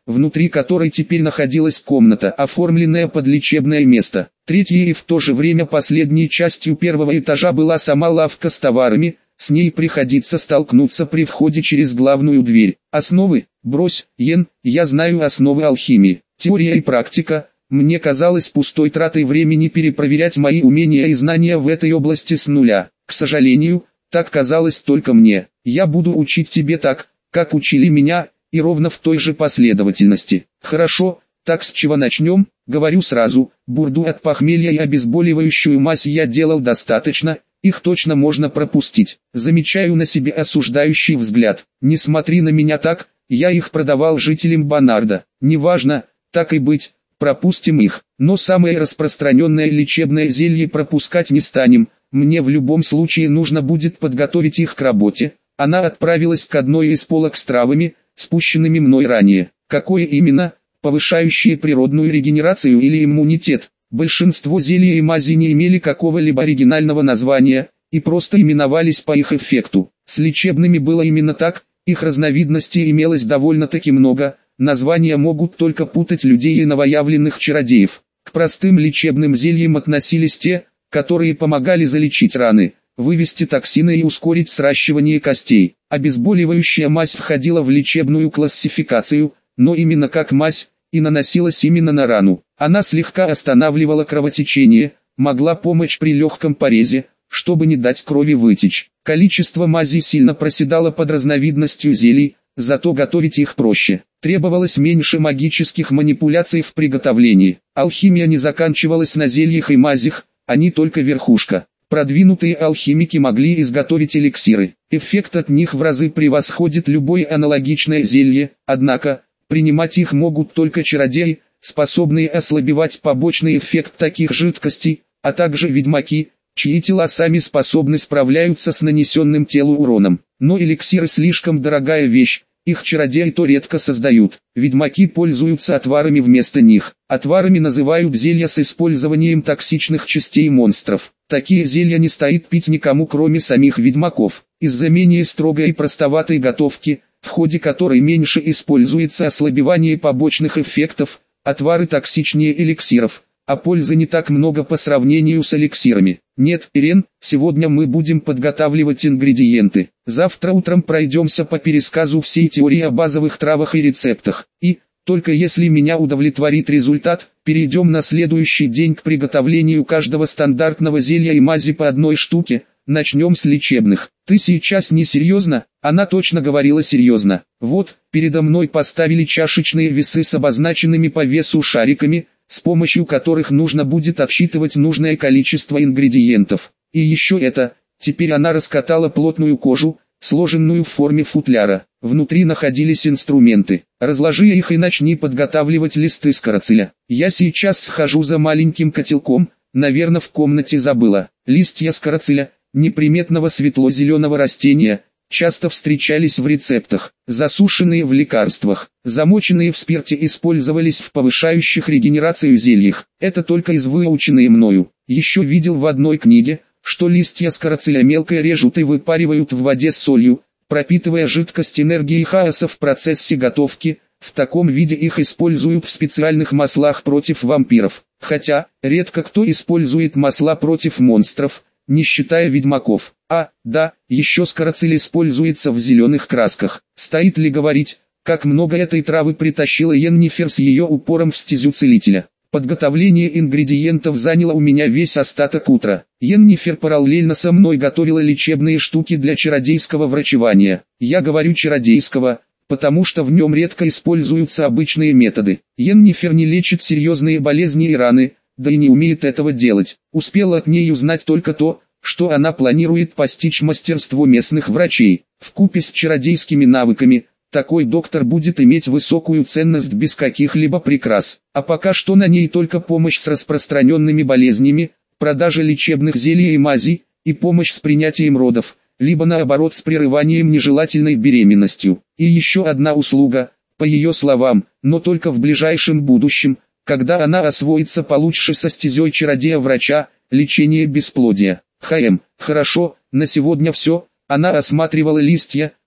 внутри которой теперь находилась комната, оформленная под лечебное место. Третьей и в то же время последней частью первого этажа была сама лавка с товарами, с ней приходится столкнуться при входе через главную дверь. Основы, брось, Йен, я знаю основы алхимии, теория и практика. Мне казалось пустой тратой времени перепроверять мои умения и знания в этой области с нуля. К сожалению, так казалось только мне. Я буду учить тебе так, как учили меня, и ровно в той же последовательности. Хорошо, так с чего начнем? Говорю сразу, бурду от похмелья и обезболивающую мазь я делал достаточно, их точно можно пропустить. Замечаю на себе осуждающий взгляд. Не смотри на меня так, я их продавал жителям Бонарда. Неважно, так и быть, пропустим их. Но самое распространенное лечебное зелье пропускать не станем. Мне в любом случае нужно будет подготовить их к работе. Она отправилась к одной из полок с травами, спущенными мной ранее. Какое именно? Повышающие природную регенерацию или иммунитет? Большинство зелий и мазей не имели какого-либо оригинального названия, и просто именовались по их эффекту. С лечебными было именно так, их разновидностей имелось довольно-таки много, названия могут только путать людей и новоявленных чародеев. К простым лечебным зельям относились те, которые помогали залечить раны, вывести токсины и ускорить сращивание костей. Обезболивающая мазь входила в лечебную классификацию, но именно как мазь, и наносилась именно на рану. Она слегка останавливала кровотечение, могла помочь при легком порезе, чтобы не дать крови вытечь. Количество мазей сильно проседало под разновидностью зелий, зато готовить их проще. Требовалось меньше магических манипуляций в приготовлении. Алхимия не заканчивалась на зельях и мазях, они только верхушка. Продвинутые алхимики могли изготовить эликсиры. Эффект от них в разы превосходит любое аналогичное зелье, однако, принимать их могут только чародеи, способные ослабевать побочный эффект таких жидкостей, а также ведьмаки, чьи тела сами способны справляются с нанесенным телу уроном. Но эликсиры слишком дорогая вещь, их чародеи то редко создают. Ведьмаки пользуются отварами вместо них. Отварами называют зелья с использованием токсичных частей монстров. Такие зелья не стоит пить никому, кроме самих ведьмаков. Из-за менее строгой и простоватой готовки, в ходе которой меньше используется ослабевание побочных эффектов, отвары токсичнее эликсиров, а пользы не так много по сравнению с эликсирами. Нет, Ирен, сегодня мы будем подготавливать ингредиенты. Завтра утром пройдемся по пересказу всей теории о базовых травах и рецептах. И, только если меня удовлетворит результат, перейдем на следующий день к приготовлению каждого стандартного зелья и мази по одной штуке. Начнем с лечебных. Ты сейчас не серьезно? Она точно говорила серьезно. Вот, передо мной поставили чашечные весы с обозначенными по весу шариками, с помощью которых нужно будет отсчитывать нужное количество ингредиентов. И еще это, теперь она раскатала плотную кожу, сложенную в форме футляра. Внутри находились инструменты. Разложи их и начни подготавливать листы скороцеля. Я сейчас схожу за маленьким котелком, наверное в комнате забыла. Листья скороцеля, неприметного светло-зеленого растения, часто встречались в рецептах, засушенные в лекарствах, замоченные в спирте использовались в повышающих регенерацию зельях. Это только из выученные мною. Еще видел в одной книге, что листья скороцеля мелко режут и выпаривают в воде с солью, пропитывая жидкость энергией хаоса в процессе готовки. В таком виде их используют в специальных маслах против вампиров. Хотя, редко кто использует масла против монстров, не считая ведьмаков. А, да, еще скороцель используется в зеленых красках. Стоит ли говорить, как много этой травы притащила Йеннифер с ее упором в стезю целителя. Подготовление ингредиентов заняло у меня весь остаток утра. Йеннифер параллельно со мной готовила лечебные штуки для чародейского врачевания. Я говорю чародейского, потому что в нем редко используются обычные методы. Йеннифер не лечит серьезные болезни и раны, да и не умеет этого делать. Успел от ней узнать только то, что она планирует постичь мастерство местных врачей. Вкупе с чародейскими навыками, такой доктор будет иметь высокую ценность без каких-либо прикрас. А пока что на ней только помощь с распространенными болезнями, продажа лечебных зелий и мазей, и помощь с принятием родов, либо наоборот с прерыванием нежелательной беременностью. И еще одна услуга, по ее словам, но только в ближайшем будущем, когда она освоится получше со стезей чародея-врача, лечение бесплодия. Хм, хорошо, на сегодня все. Она осматривала листья,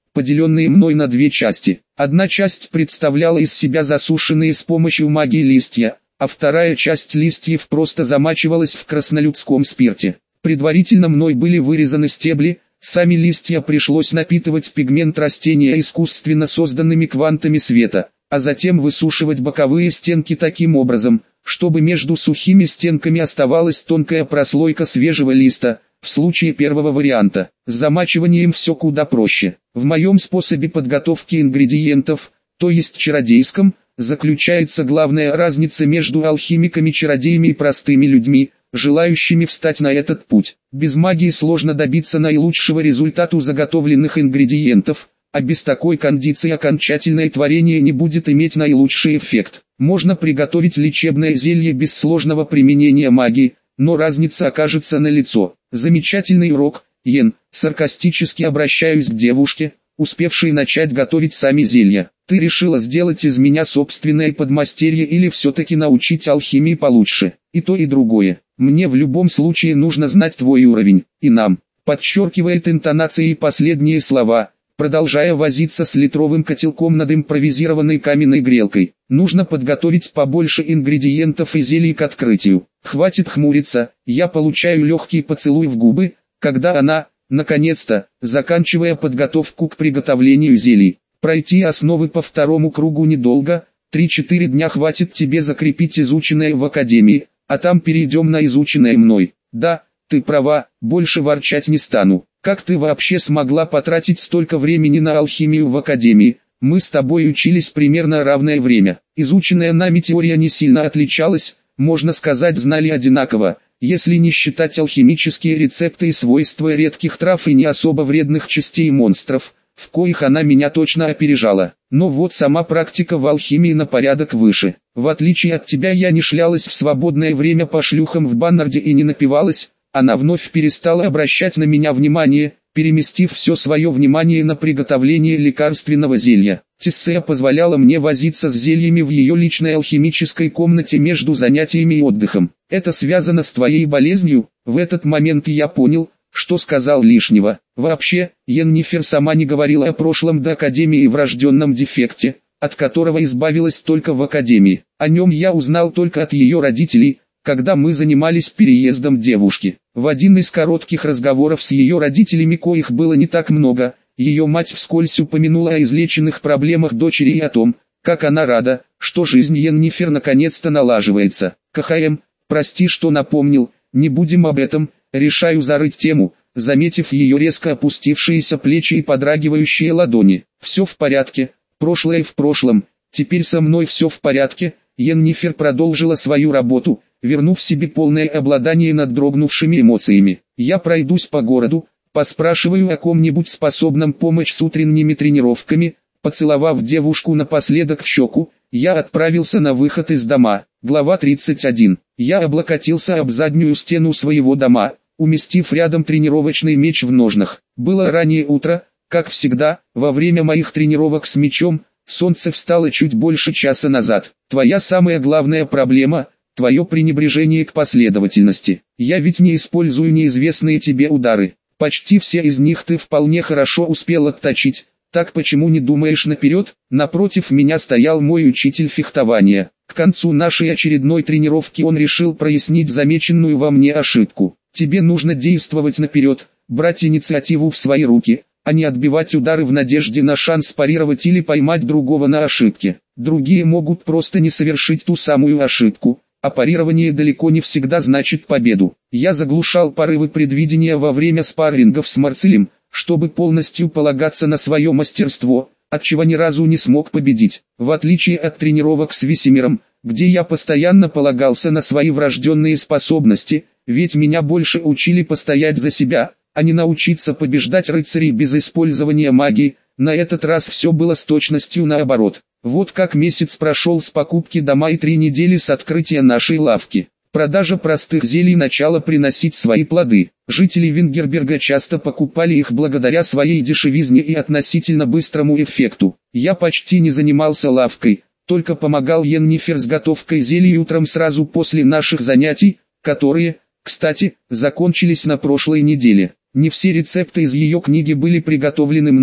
поделенные мной на две части. Одна часть представляла из себя засушенные с помощью магии листья, а вторая часть листьев просто замачивалась в краснолюдском спирте. Предварительно мной были вырезаны стебли, сами листья пришлось напитывать пигмент растения искусственно созданными квантами света, а затем высушивать боковые стенки таким образом, чтобы между сухими стенками оставалась тонкая прослойка свежего листа. В случае первого варианта, с замачиванием все куда проще. В моем способе подготовки ингредиентов, то есть чародейском, заключается главная разница между алхимиками-чародеями и простыми людьми, желающими встать на этот путь. Без магии сложно добиться наилучшего результата у заготовленных ингредиентов, а без такой кондиции окончательное творение не будет иметь наилучший эффект. Можно приготовить лечебное зелье без сложного применения магии, но разница окажется налицо. Замечательный урок, Йен, саркастически обращаюсь к девушке, успевшей начать готовить сами зелья. Ты решила сделать из меня собственное подмастерье или все-таки научить алхимии получше? И то и другое. Мне в любом случае нужно знать твой уровень, и нам, подчеркивает интонацией последние слова, продолжая возиться с литровым котелком над импровизированной каменной грелкой. Нужно подготовить побольше ингредиентов и зелий к открытию. Хватит хмуриться, я получаю легкий поцелуй в губы, когда она, наконец-то, заканчивая подготовку к приготовлению зелий. Пройти основы по второму кругу недолго, три-четыре дня хватит тебе закрепить изученное в академии, а там перейдем на изученное мной. Да, ты права, больше ворчать не стану. Как ты вообще смогла потратить столько времени на алхимию в академии? Мы с тобой учились примерно равное время. Изученная нами теория не сильно отличалась, можно сказать, знали одинаково, если не считать алхимические рецепты и свойства редких трав и не особо вредных частей монстров, в коих она меня точно опережала. Но вот сама практика в алхимии на порядок выше. В отличие от тебя я не шлялась в свободное время по шлюхам в Баннарде и не напивалась. Она вновь перестала обращать на меня внимание, переместив все свое внимание на приготовление лекарственного зелья. Тессея позволяла мне возиться с зельями в ее личной алхимической комнате между занятиями и отдыхом. Это связано с твоей болезнью? В этот момент я понял, что сказал лишнего. Вообще, Йеннифер сама не говорила о прошлом до Академии и врожденном дефекте, от которого избавилась только в Академии. О нем я узнал только от ее родителей, когда мы занимались переездом девушки. В один из коротких разговоров с ее родителями, коих было не так много, ее мать вскользь упомянула о излеченных проблемах дочери и о том, как она рада, что жизнь Йеннифер наконец-то налаживается. КХМ, прости, что напомнил, не будем об этом, решаю зарыть тему, заметив ее резко опустившиеся плечи и подрагивающие ладони. Все в порядке, прошлое в прошлом, теперь со мной все в порядке. Йеннифер продолжила свою работу, вернув себе полное обладание над дрогнувшими эмоциями. Я пройдусь по городу, поспрашиваю о ком-нибудь способном помочь с утренними тренировками. Поцеловав девушку напоследок в щеку, я отправился на выход из дома. Глава тридцать один. Я облокотился об заднюю стену своего дома, уместив рядом тренировочный меч в ножнах. Было раннее утро, как всегда, во время моих тренировок с мечом. Солнце встало чуть больше часа назад. Твоя самая главная проблема – твое пренебрежение к последовательности. Я ведь не использую неизвестные тебе удары. Почти все из них ты вполне хорошо успел отточить. Так почему не думаешь наперед? Напротив меня стоял мой учитель фехтования. К концу нашей очередной тренировки он решил прояснить замеченную во мне ошибку. Тебе нужно действовать наперед, брать инициативу в свои руки, а не отбивать удары в надежде на шанс парировать или поймать другого на ошибке. Другие могут просто не совершить ту самую ошибку, а парирование далеко не всегда значит победу. Я заглушал порывы предвидения во время спаррингов с Марцелем, чтобы полностью полагаться на свое мастерство, отчего ни разу не смог победить. В отличие от тренировок с Весемиром, где я постоянно полагался на свои врожденные способности, ведь меня больше учили постоять за себя, а не научиться побеждать рыцарей без использования магии. На этот раз все было с точностью наоборот. Вот как месяц прошел с покупки дома и три недели с открытия нашей лавки. Продажа простых зелий начала приносить свои плоды. Жители Вингерберга часто покупали их благодаря своей дешевизне и относительно быстрому эффекту. Я почти не занимался лавкой, только помогал Йеннифер с готовкой зелий утром сразу после наших занятий, которые, кстати, закончились на прошлой неделе. Не все рецепты из ее книги были приготовлены мной,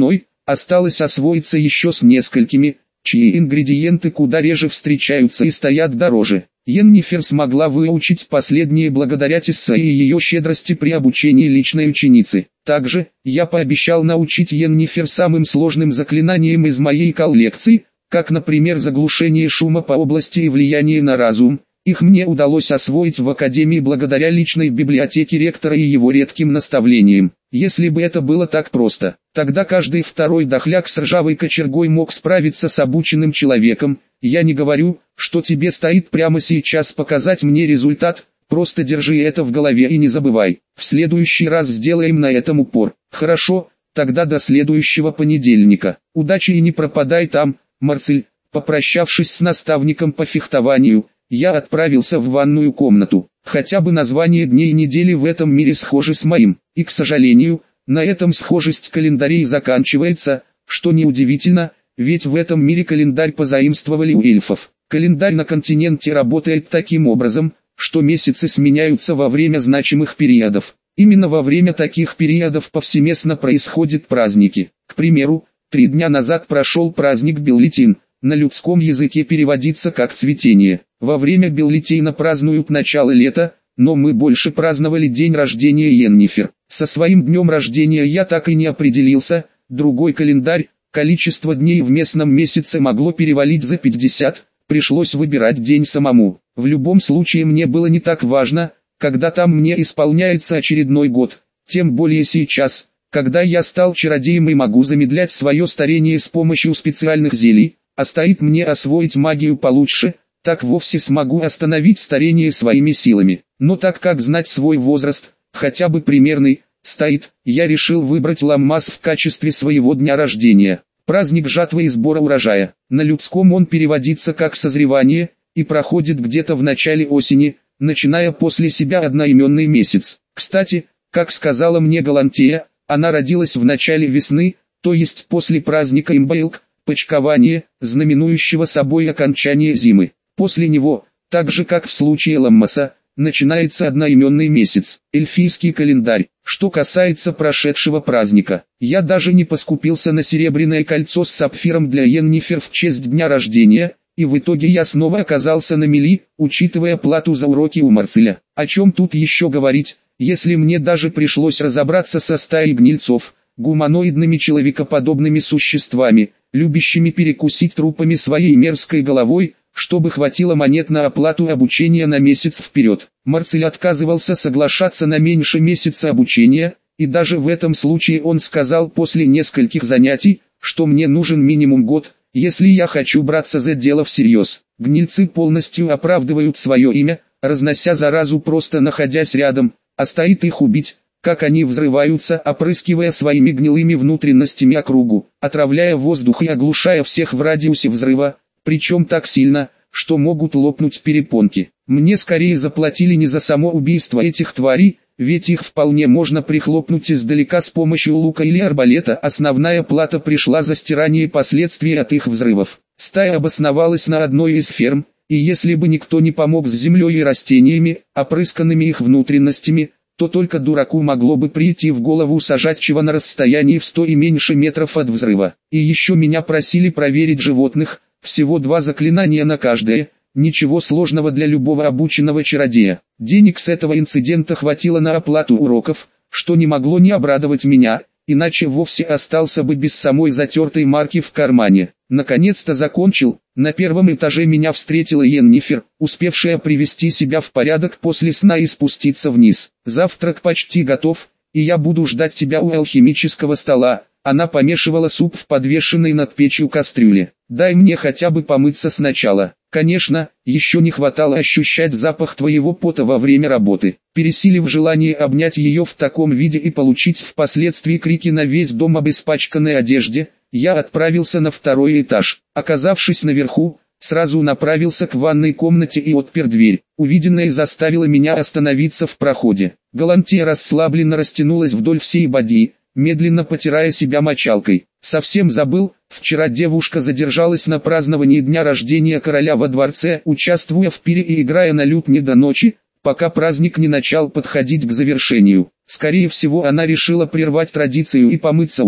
Осталось освоиться еще с несколькими, чьи ингредиенты куда реже встречаются и стоят дороже. Йеннифер смогла выучить последние благодаря Тесса и ее щедрости при обучении личной ученицы. Также, я пообещал научить Йеннифер самым сложным заклинаниям из моей коллекции, как, например, заглушение шума по области и влияние на разум. Их мне удалось освоить в Академии благодаря личной библиотеке ректора и его редким наставлениям. Если бы это было так просто, тогда каждый второй дохляк с ржавой кочергой мог справиться с обученным человеком. Я не говорю, что тебе стоит прямо сейчас показать мне результат, просто держи это в голове и не забывай. В следующий раз сделаем на этом упор. Хорошо, тогда до следующего понедельника. Удачи и не пропадай там, Марсель. Попрощавшись с наставником по фехтованию, я отправился в ванную комнату. Хотя бы название дней недели в этом мире схожи с моим, и, к сожалению, на этом схожесть календарей заканчивается, что неудивительно, ведь в этом мире календарь позаимствовали у эльфов. Календарь на континенте работает таким образом, что месяцы сменяются во время значимых периодов. Именно во время таких периодов повсеместно происходят праздники. К примеру, три дня назад прошел праздник Беллетин, на людском языке переводится как цветение. Во время Беллетина празднуют начало лета, но мы больше праздновали день рождения Йеннифер. Со своим днем рождения я так и не определился, другой календарь, количество дней в местном месяце могло перевалить за пятьдесят, пришлось выбирать день самому. В любом случае мне было не так важно, когда там мне исполняется очередной год, тем более сейчас, когда я стал чародеем и могу замедлять свое старение с помощью специальных зелий, а стоит мне освоить магию получше, так вовсе смогу остановить старение своими силами. Но так как знать свой возраст, хотя бы примерный, стоит, я решил выбрать Ламмас в качестве своего дня рождения. Праздник жатвы и сбора урожая. На людском он переводится как созревание, и проходит где-то в начале осени, начиная после себя одноименный месяц. Кстати, как сказала мне Галантея, она родилась в начале весны, то есть после праздника Имбайлк, почкования, знаменующего собой окончание зимы. После него, так же как в случае Ламмаса, начинается одноименный месяц, эльфийский календарь. Что касается прошедшего праздника, я даже не поскупился на серебряное кольцо с сапфиром для Йеннифер в честь дня рождения, и в итоге я снова оказался на мели, учитывая плату за уроки у Марселя. О чем тут еще говорить, если мне даже пришлось разобраться со стаей гнильцов, гуманоидными человекоподобными существами, любящими перекусить трупами своей мерзкой головой, чтобы хватило монет на оплату обучения на месяц вперед. Марсель отказывался соглашаться на меньше месяца обучения, и даже в этом случае он сказал после нескольких занятий, что мне нужен минимум год, если я хочу браться за дело всерьез. Гнильцы полностью оправдывают свое имя, разнося заразу просто находясь рядом, а стоит их убить, как они взрываются, опрыскивая своими гнилыми внутренностями округу, отравляя воздух и оглушая всех в радиусе взрыва, причем так сильно, что могут лопнуть перепонки. Мне скорее заплатили не за само убийство этих тварей, ведь их вполне можно прихлопнуть издалека с помощью лука или арбалета. Основная плата пришла за стирание последствий от их взрывов. Стая обосновалась на одной из ферм, и если бы никто не помог с землей и растениями, опрысканными их внутренностями, то только дураку могло бы прийти в голову сажать чего на расстоянии в сто и меньше метров от взрыва. И еще меня просили проверить животных, всего два заклинания на каждое, ничего сложного для любого обученного чародея. Денег с этого инцидента хватило на оплату уроков, что не могло не обрадовать меня, иначе вовсе остался бы без самой затертой марки в кармане. Наконец-то закончил. На первом этаже меня встретила Йеннифер, успевшая привести себя в порядок после сна и спуститься вниз. Завтрак почти готов, и я буду ждать тебя у алхимического стола. Она помешивала суп в подвешенной над печью кастрюле. Дай мне хотя бы помыться сначала. Конечно, еще не хватало ощущать запах твоего пота во время работы. Пересилив желание обнять ее в таком виде и получить впоследствии крики на весь дом об испачканной одежде, я отправился на второй этаж. Оказавшись наверху, сразу направился к ванной комнате и отпер дверь. Увиденное заставило меня остановиться в проходе. Галантея расслабленно растянулась вдоль всей бадьи, медленно потирая себя мочалкой. Совсем забыл, вчера девушка задержалась на праздновании дня рождения короля во дворце, участвуя в пире и играя на лютне до ночи, пока праздник не начал подходить к завершению. Скорее всего, она решила прервать традицию и помыться утром,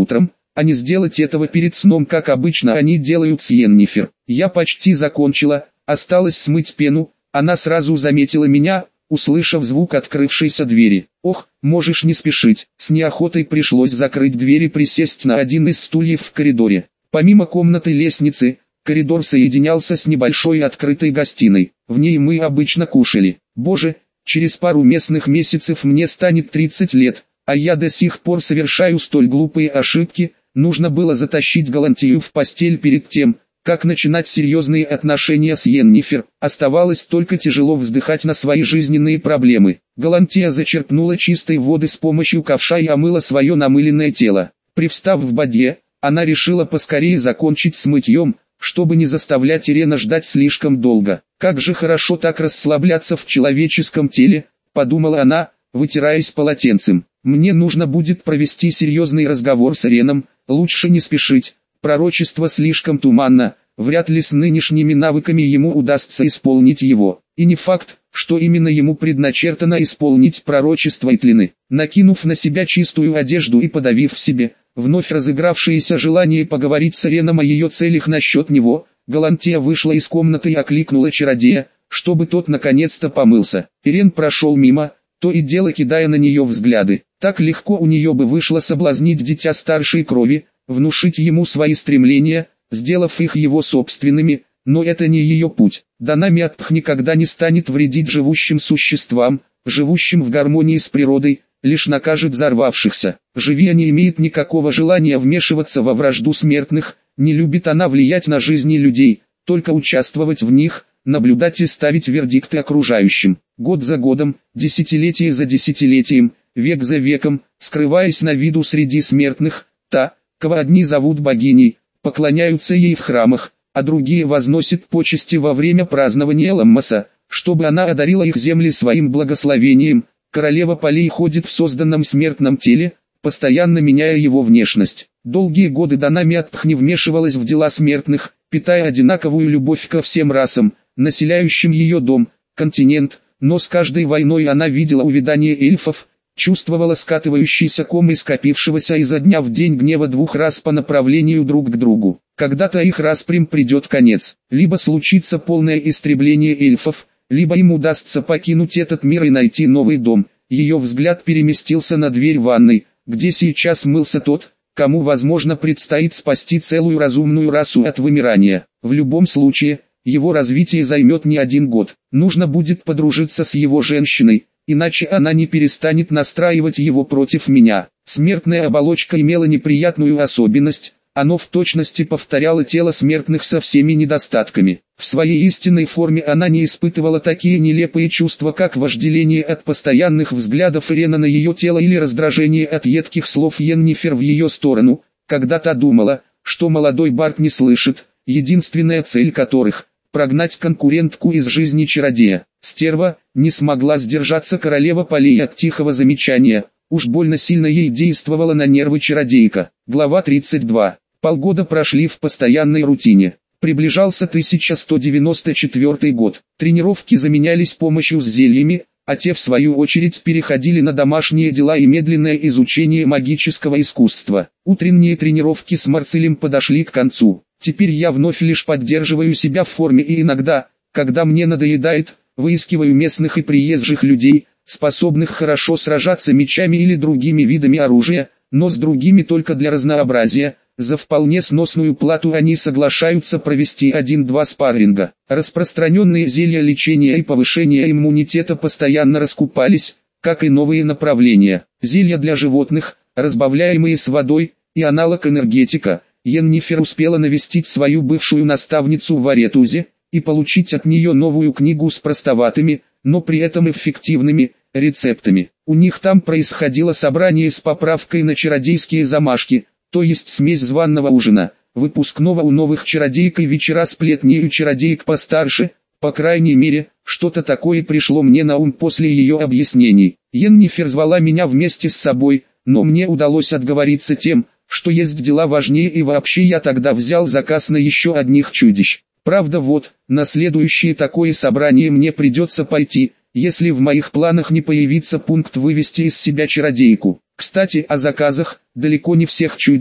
а не сделать этого перед сном, как обычно они делают с Йеннифер. Я почти закончила, осталось смыть пену, она сразу заметила меня, услышав звук открывшейся двери. «Ох, можешь не спешить». С неохотой пришлось закрыть дверь и присесть на один из стульев в коридоре. Помимо комнаты лестницы, коридор соединялся с небольшой открытой гостиной. В ней мы обычно кушали. Боже, через пару местных месяцев мне станет тридцать лет, а я до сих пор совершаю столь глупые ошибки. Нужно было затащить Галантию в постель перед тем, как начинать серьезные отношения с Йеннифер. Оставалось только тяжело вздыхать на свои жизненные проблемы. Галантия зачерпнула чистой воды с помощью ковша и омыла свое намыленное тело. Привстав в бадье, она решила поскорее закончить с мытьем, чтобы не заставлять Ирена ждать слишком долго. «Как же хорошо так расслабляться в человеческом теле», — подумала она, вытираясь полотенцем. «Мне нужно будет провести серьезный разговор с Иреном, лучше не спешить, пророчество слишком туманно, вряд ли с нынешними навыками ему удастся исполнить его, и не факт, что именно ему предначертано исполнить пророчество Итлины». Накинув на себя чистую одежду и подавив в себе вновь разыгравшееся желание поговорить с Иреном о ее целях насчет него, Галантия вышла из комнаты и окликнула чародея, чтобы тот наконец-то помылся. Ирен прошел мимо, то и дело кидая на нее взгляды. Так легко у нее бы вышло соблазнить дитя старшей крови, внушить ему свои стремления, сделав их его собственными, но это не ее путь. Данамиатпх никогда не станет вредить живущим существам, живущим в гармонии с природой, лишь накажет взорвавшихся. Живия не имеет никакого желания вмешиваться во вражду смертных, не любит она влиять на жизни людей, только участвовать в них, наблюдать и ставить вердикты окружающим. Год за годом, десятилетие за десятилетием, век за веком, скрываясь на виду среди смертных, та, кого одни зовут богиней, поклоняются ей в храмах, а другие возносят почести во время празднования Ламмаса, чтобы она одарила их земли своим благословением. Королева полей ходит в созданном смертном теле, постоянно меняя его внешность. Долгие годы Данамиатпх не вмешивалась в дела смертных, питая одинаковую любовь ко всем расам, населяющим ее дом, континент, но с каждой войной она видела увядание эльфов, чувствовала скатывающийся ком из скопившегося изо дня в день гнева двух рас по направлению друг к другу. Когда-то их распрям придет конец, либо случится полное истребление эльфов, либо им удастся покинуть этот мир и найти новый дом. Ее взгляд переместился на дверь ванной, где сейчас мылся тот, кому возможно предстоит спасти целую разумную расу от вымирания. В любом случае, его развитие займет не один год. Нужно будет подружиться с его женщиной, иначе она не перестанет настраивать его против меня. Смертная оболочка имела неприятную особенность, оно в точности повторяло тело смертных со всеми недостатками. В своей истинной форме она не испытывала такие нелепые чувства, как вожделение от постоянных взглядов Ирена на ее тело или раздражение от едких слов Йеннифер в ее сторону, когда та думала, что молодой Барт не слышит, единственная цель которых – прогнать конкурентку из жизни чародея. Стерва, не смогла сдержаться королева полей от тихого замечания, уж больно сильно ей действовала на нервы чародейка. Глава тридцать два. Полгода прошли в постоянной рутине. Приближался тысяча сто девяносто четвёртый год. Тренировки заменялись помощью с зельями, а те в свою очередь переходили на домашние дела и медленное изучение магического искусства. Утренние тренировки с Марцелем подошли к концу. Теперь я вновь лишь поддерживаю себя в форме и иногда, когда мне надоедает, выискиваю местных и приезжих людей, способных хорошо сражаться мечами или другими видами оружия, но с другими только для разнообразия. За вполне сносную плату они соглашаются провести один-два спарринга. Распространенные зелья лечения и повышения иммунитета постоянно раскупались, как и новые направления. Зелья для животных, разбавляемые с водой, и аналог энергетика. Йеннифер успела навестить свою бывшую наставницу в Аретузе и получить от нее новую книгу с простоватыми, но при этом эффективными, рецептами. У них там происходило собрание с поправкой на чародейские замашки, то есть смесь званого ужина, выпускного у новых чародеек и вечера сплетни у чародеек постарше. По крайней мере, что-то такое пришло мне на ум после ее объяснений. Йеннифер звала меня вместе с собой, но мне удалось отговориться тем, что есть дела важнее, и вообще я тогда взял заказ на еще одних чудищ. Правда, вот, на следующее такое собрание мне придется пойти, если в моих планах не появится пункт вывести из себя чародейку. Кстати, о заказах, далеко не всех чудищ,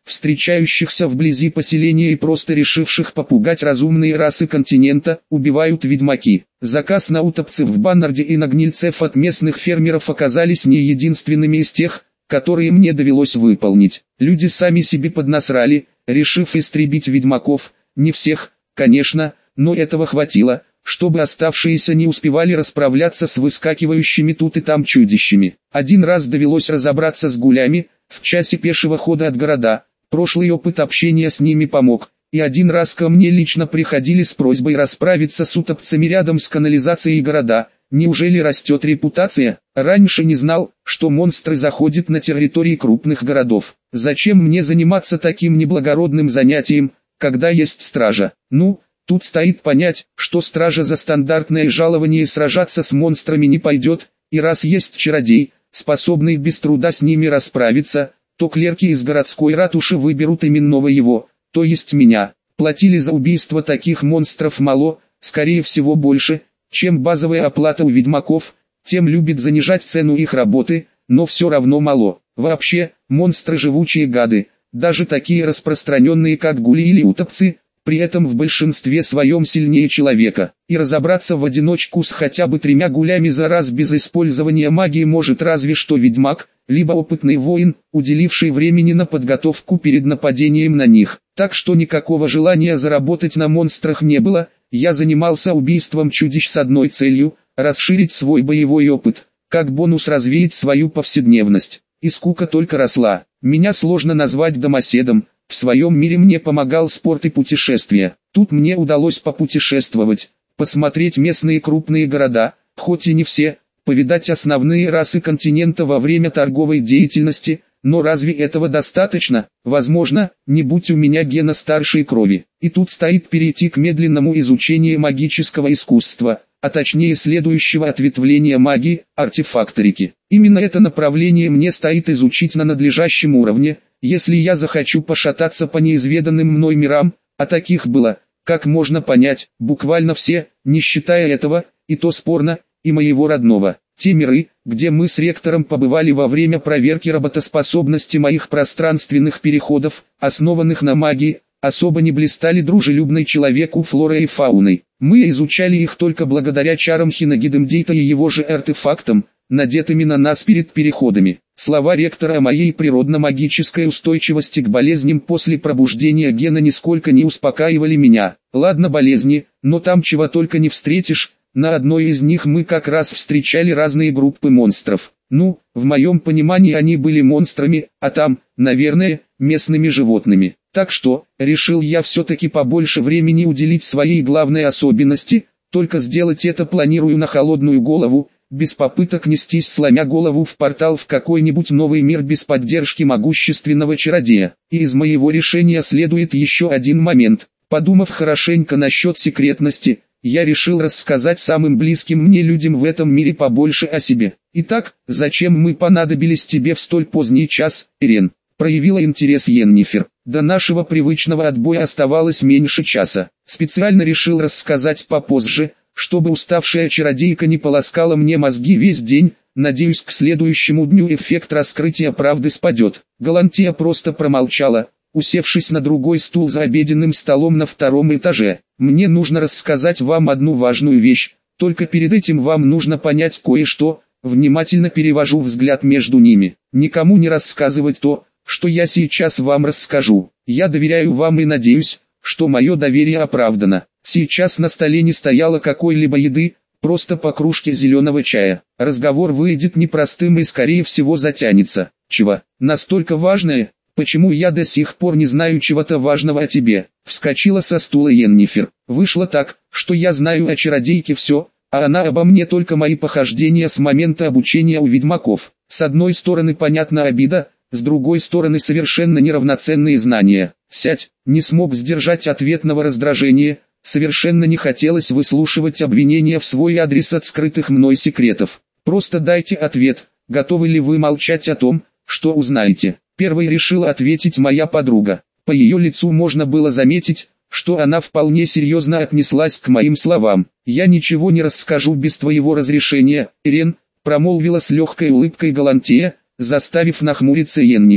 встречающихся вблизи поселения и просто решивших попугать разумные расы континента, убивают ведьмаки. Заказ на утопцев в Баннарде и на гнильцев от местных фермеров оказались не единственными из тех, которые мне довелось выполнить. Люди сами себе поднасрали, решив истребить ведьмаков, не всех, конечно, но этого хватило, чтобы оставшиеся не успевали расправляться с выскакивающими тут и там чудищами. Один раз довелось разобраться с гулями, в часе пешего хода от города. Прошлый опыт общения с ними помог, и один раз ко мне лично приходили с просьбой расправиться с утопцами рядом с канализацией города. Неужели растет репутация? Раньше не знал, что монстры заходят на территории крупных городов. Зачем мне заниматься таким неблагородным занятием, когда есть стража? Ну, тут стоит понять, что стража за стандартное жалование сражаться с монстрами не пойдет, и раз есть чародей, способный без труда с ними расправиться, то клерки из городской ратуши выберут именно его, то есть меня. Платили за убийство таких монстров мало, скорее всего больше, чем базовая оплата у ведьмаков, тем любит занижать цену их работы, но все равно мало. Вообще, монстры живучие гады, даже такие распространенные как гули или утопцы, при этом в большинстве своем сильнее человека, и разобраться в одиночку с хотя бы тремя гулями за раз без использования магии может разве что ведьмак, либо опытный воин, уделивший времени на подготовку перед нападением на них. Так что никакого желания заработать на монстрах не было, я занимался убийством чудищ с одной целью – расширить свой боевой опыт, как бонус развеять свою повседневность. И скука только росла. Меня сложно назвать домоседом. В своем мире мне помогал спорт и путешествия. Тут мне удалось попутешествовать, посмотреть местные крупные города, хоть и не все, повидать основные расы континента во время торговой деятельности, но разве этого достаточно? Возможно, не будь у меня гена старшей крови. И тут стоит перейти к медленному изучению магического искусства, а точнее следующего ответвления магии, артефакторики. Именно это направление мне стоит изучить на надлежащем уровне, если я захочу пошататься по неизведанным мной мирам, а таких было, как можно понять, буквально все, не считая этого, и то спорно, и моего родного. Те миры, где мы с ректором побывали во время проверки работоспособности моих пространственных переходов, основанных на магии, особо не блистали дружелюбной человеку флорой и фауной. Мы изучали их только благодаря чарам Хинагидемдейта и его же артефактам, надетыми на нас перед переходами. Слова ректора о моей природно-магической устойчивости к болезням после пробуждения гена нисколько не успокаивали меня. Ладно болезни, но там чего только не встретишь, на одной из них мы как раз встречали разные группы монстров. Ну, в моем понимании они были монстрами, а там, наверное, местными животными. Так что, решил я все-таки побольше времени уделить своей главной особенности, только сделать это планирую на холодную голову, без попыток нестись сломя голову в портал в какой-нибудь новый мир без поддержки могущественного чародея. И из моего решения следует еще один момент. Подумав хорошенько насчет секретности, я решил рассказать самым близким мне людям в этом мире побольше о себе. Итак, зачем мы понадобились тебе в столь поздний час, Ирен? Проявила интерес Йеннифер. До нашего привычного отбоя оставалось меньше часа. Специально решил рассказать попозже, чтобы уставшая чародейка не полоскала мне мозги весь день. Надеюсь, к следующему дню эффект раскрытия правды спадет. Галантия просто промолчала, усевшись на другой стул за обеденным столом на втором этаже. Мне нужно рассказать вам одну важную вещь, только перед этим вам нужно понять кое-что. Внимательно перевожу взгляд между ними. Никому не рассказывать то, что я сейчас вам расскажу. Я доверяю вам и надеюсь, что мое доверие оправдано. Сейчас на столе не стояло какой-либо еды, просто по кружке зеленого чая. Разговор выйдет непростым и скорее всего затянется. Чего? Настолько важное? Почему я до сих пор не знаю чего-то важного о тебе? Вскочила со стула Йеннифер. Вышло так, что я знаю о чародейке все, а она обо мне только мои похождения с момента обучения у ведьмаков. С одной стороны понятна обида, с другой стороны совершенно неравноценные знания. Сядь, не смог сдержать ответного раздражения, совершенно не хотелось выслушивать обвинения в свой адрес от скрытых мной секретов. Просто дайте ответ, готовы ли вы молчать о том, что узнаете. Первой решила ответить моя подруга. По ее лицу можно было заметить, что она вполне серьезно отнеслась к моим словам. «Я ничего не расскажу без твоего разрешения, Ирен», промолвила с легкой улыбкой Галантия, заставив нахмуриться Йеннифер.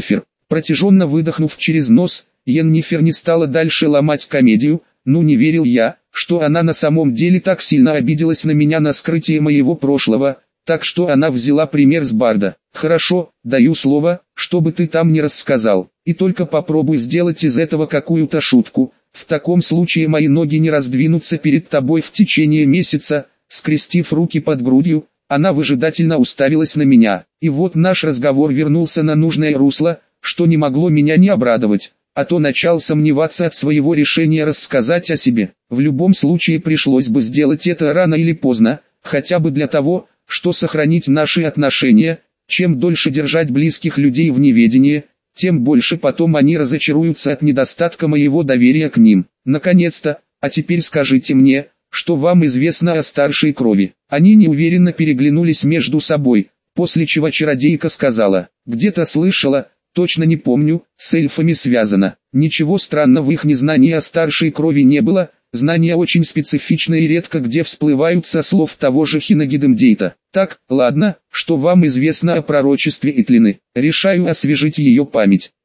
Протяженно выдохнув через нос, Йеннифер не стала дальше ломать комедию. Ну не верил я, что она на самом деле так сильно обиделась на меня на скрытие моего прошлого, так что она взяла пример с Барда. Хорошо, даю слово, чтобы ты там не рассказал, и только попробуй сделать из этого какую-то шутку. В таком случае мои ноги не раздвинутся перед тобой в течение месяца. Скрестив руки под грудью, она выжидательно уставилась на меня. И вот наш разговор вернулся на нужное русло, что не могло меня не обрадовать. А то начал сомневаться от своего решения рассказать о себе. В любом случае пришлось бы сделать это рано или поздно, хотя бы для того, что сохранить наши отношения. Чем дольше держать близких людей в неведении, тем больше потом они разочаруются от недостатка моего доверия к ним. Наконец-то, а теперь скажите мне, что вам известно о старшей крови. Они неуверенно переглянулись между собой, после чего чародейка сказала: где-то слышала, точно не помню, с эльфами связано. Ничего странного в их незнании о старшей крови не было, знания очень специфичные и редко где всплывают со слов того же Хинагидемдейта. Так, ладно, что вам известно о пророчестве Итлины? Решаю освежить ее память.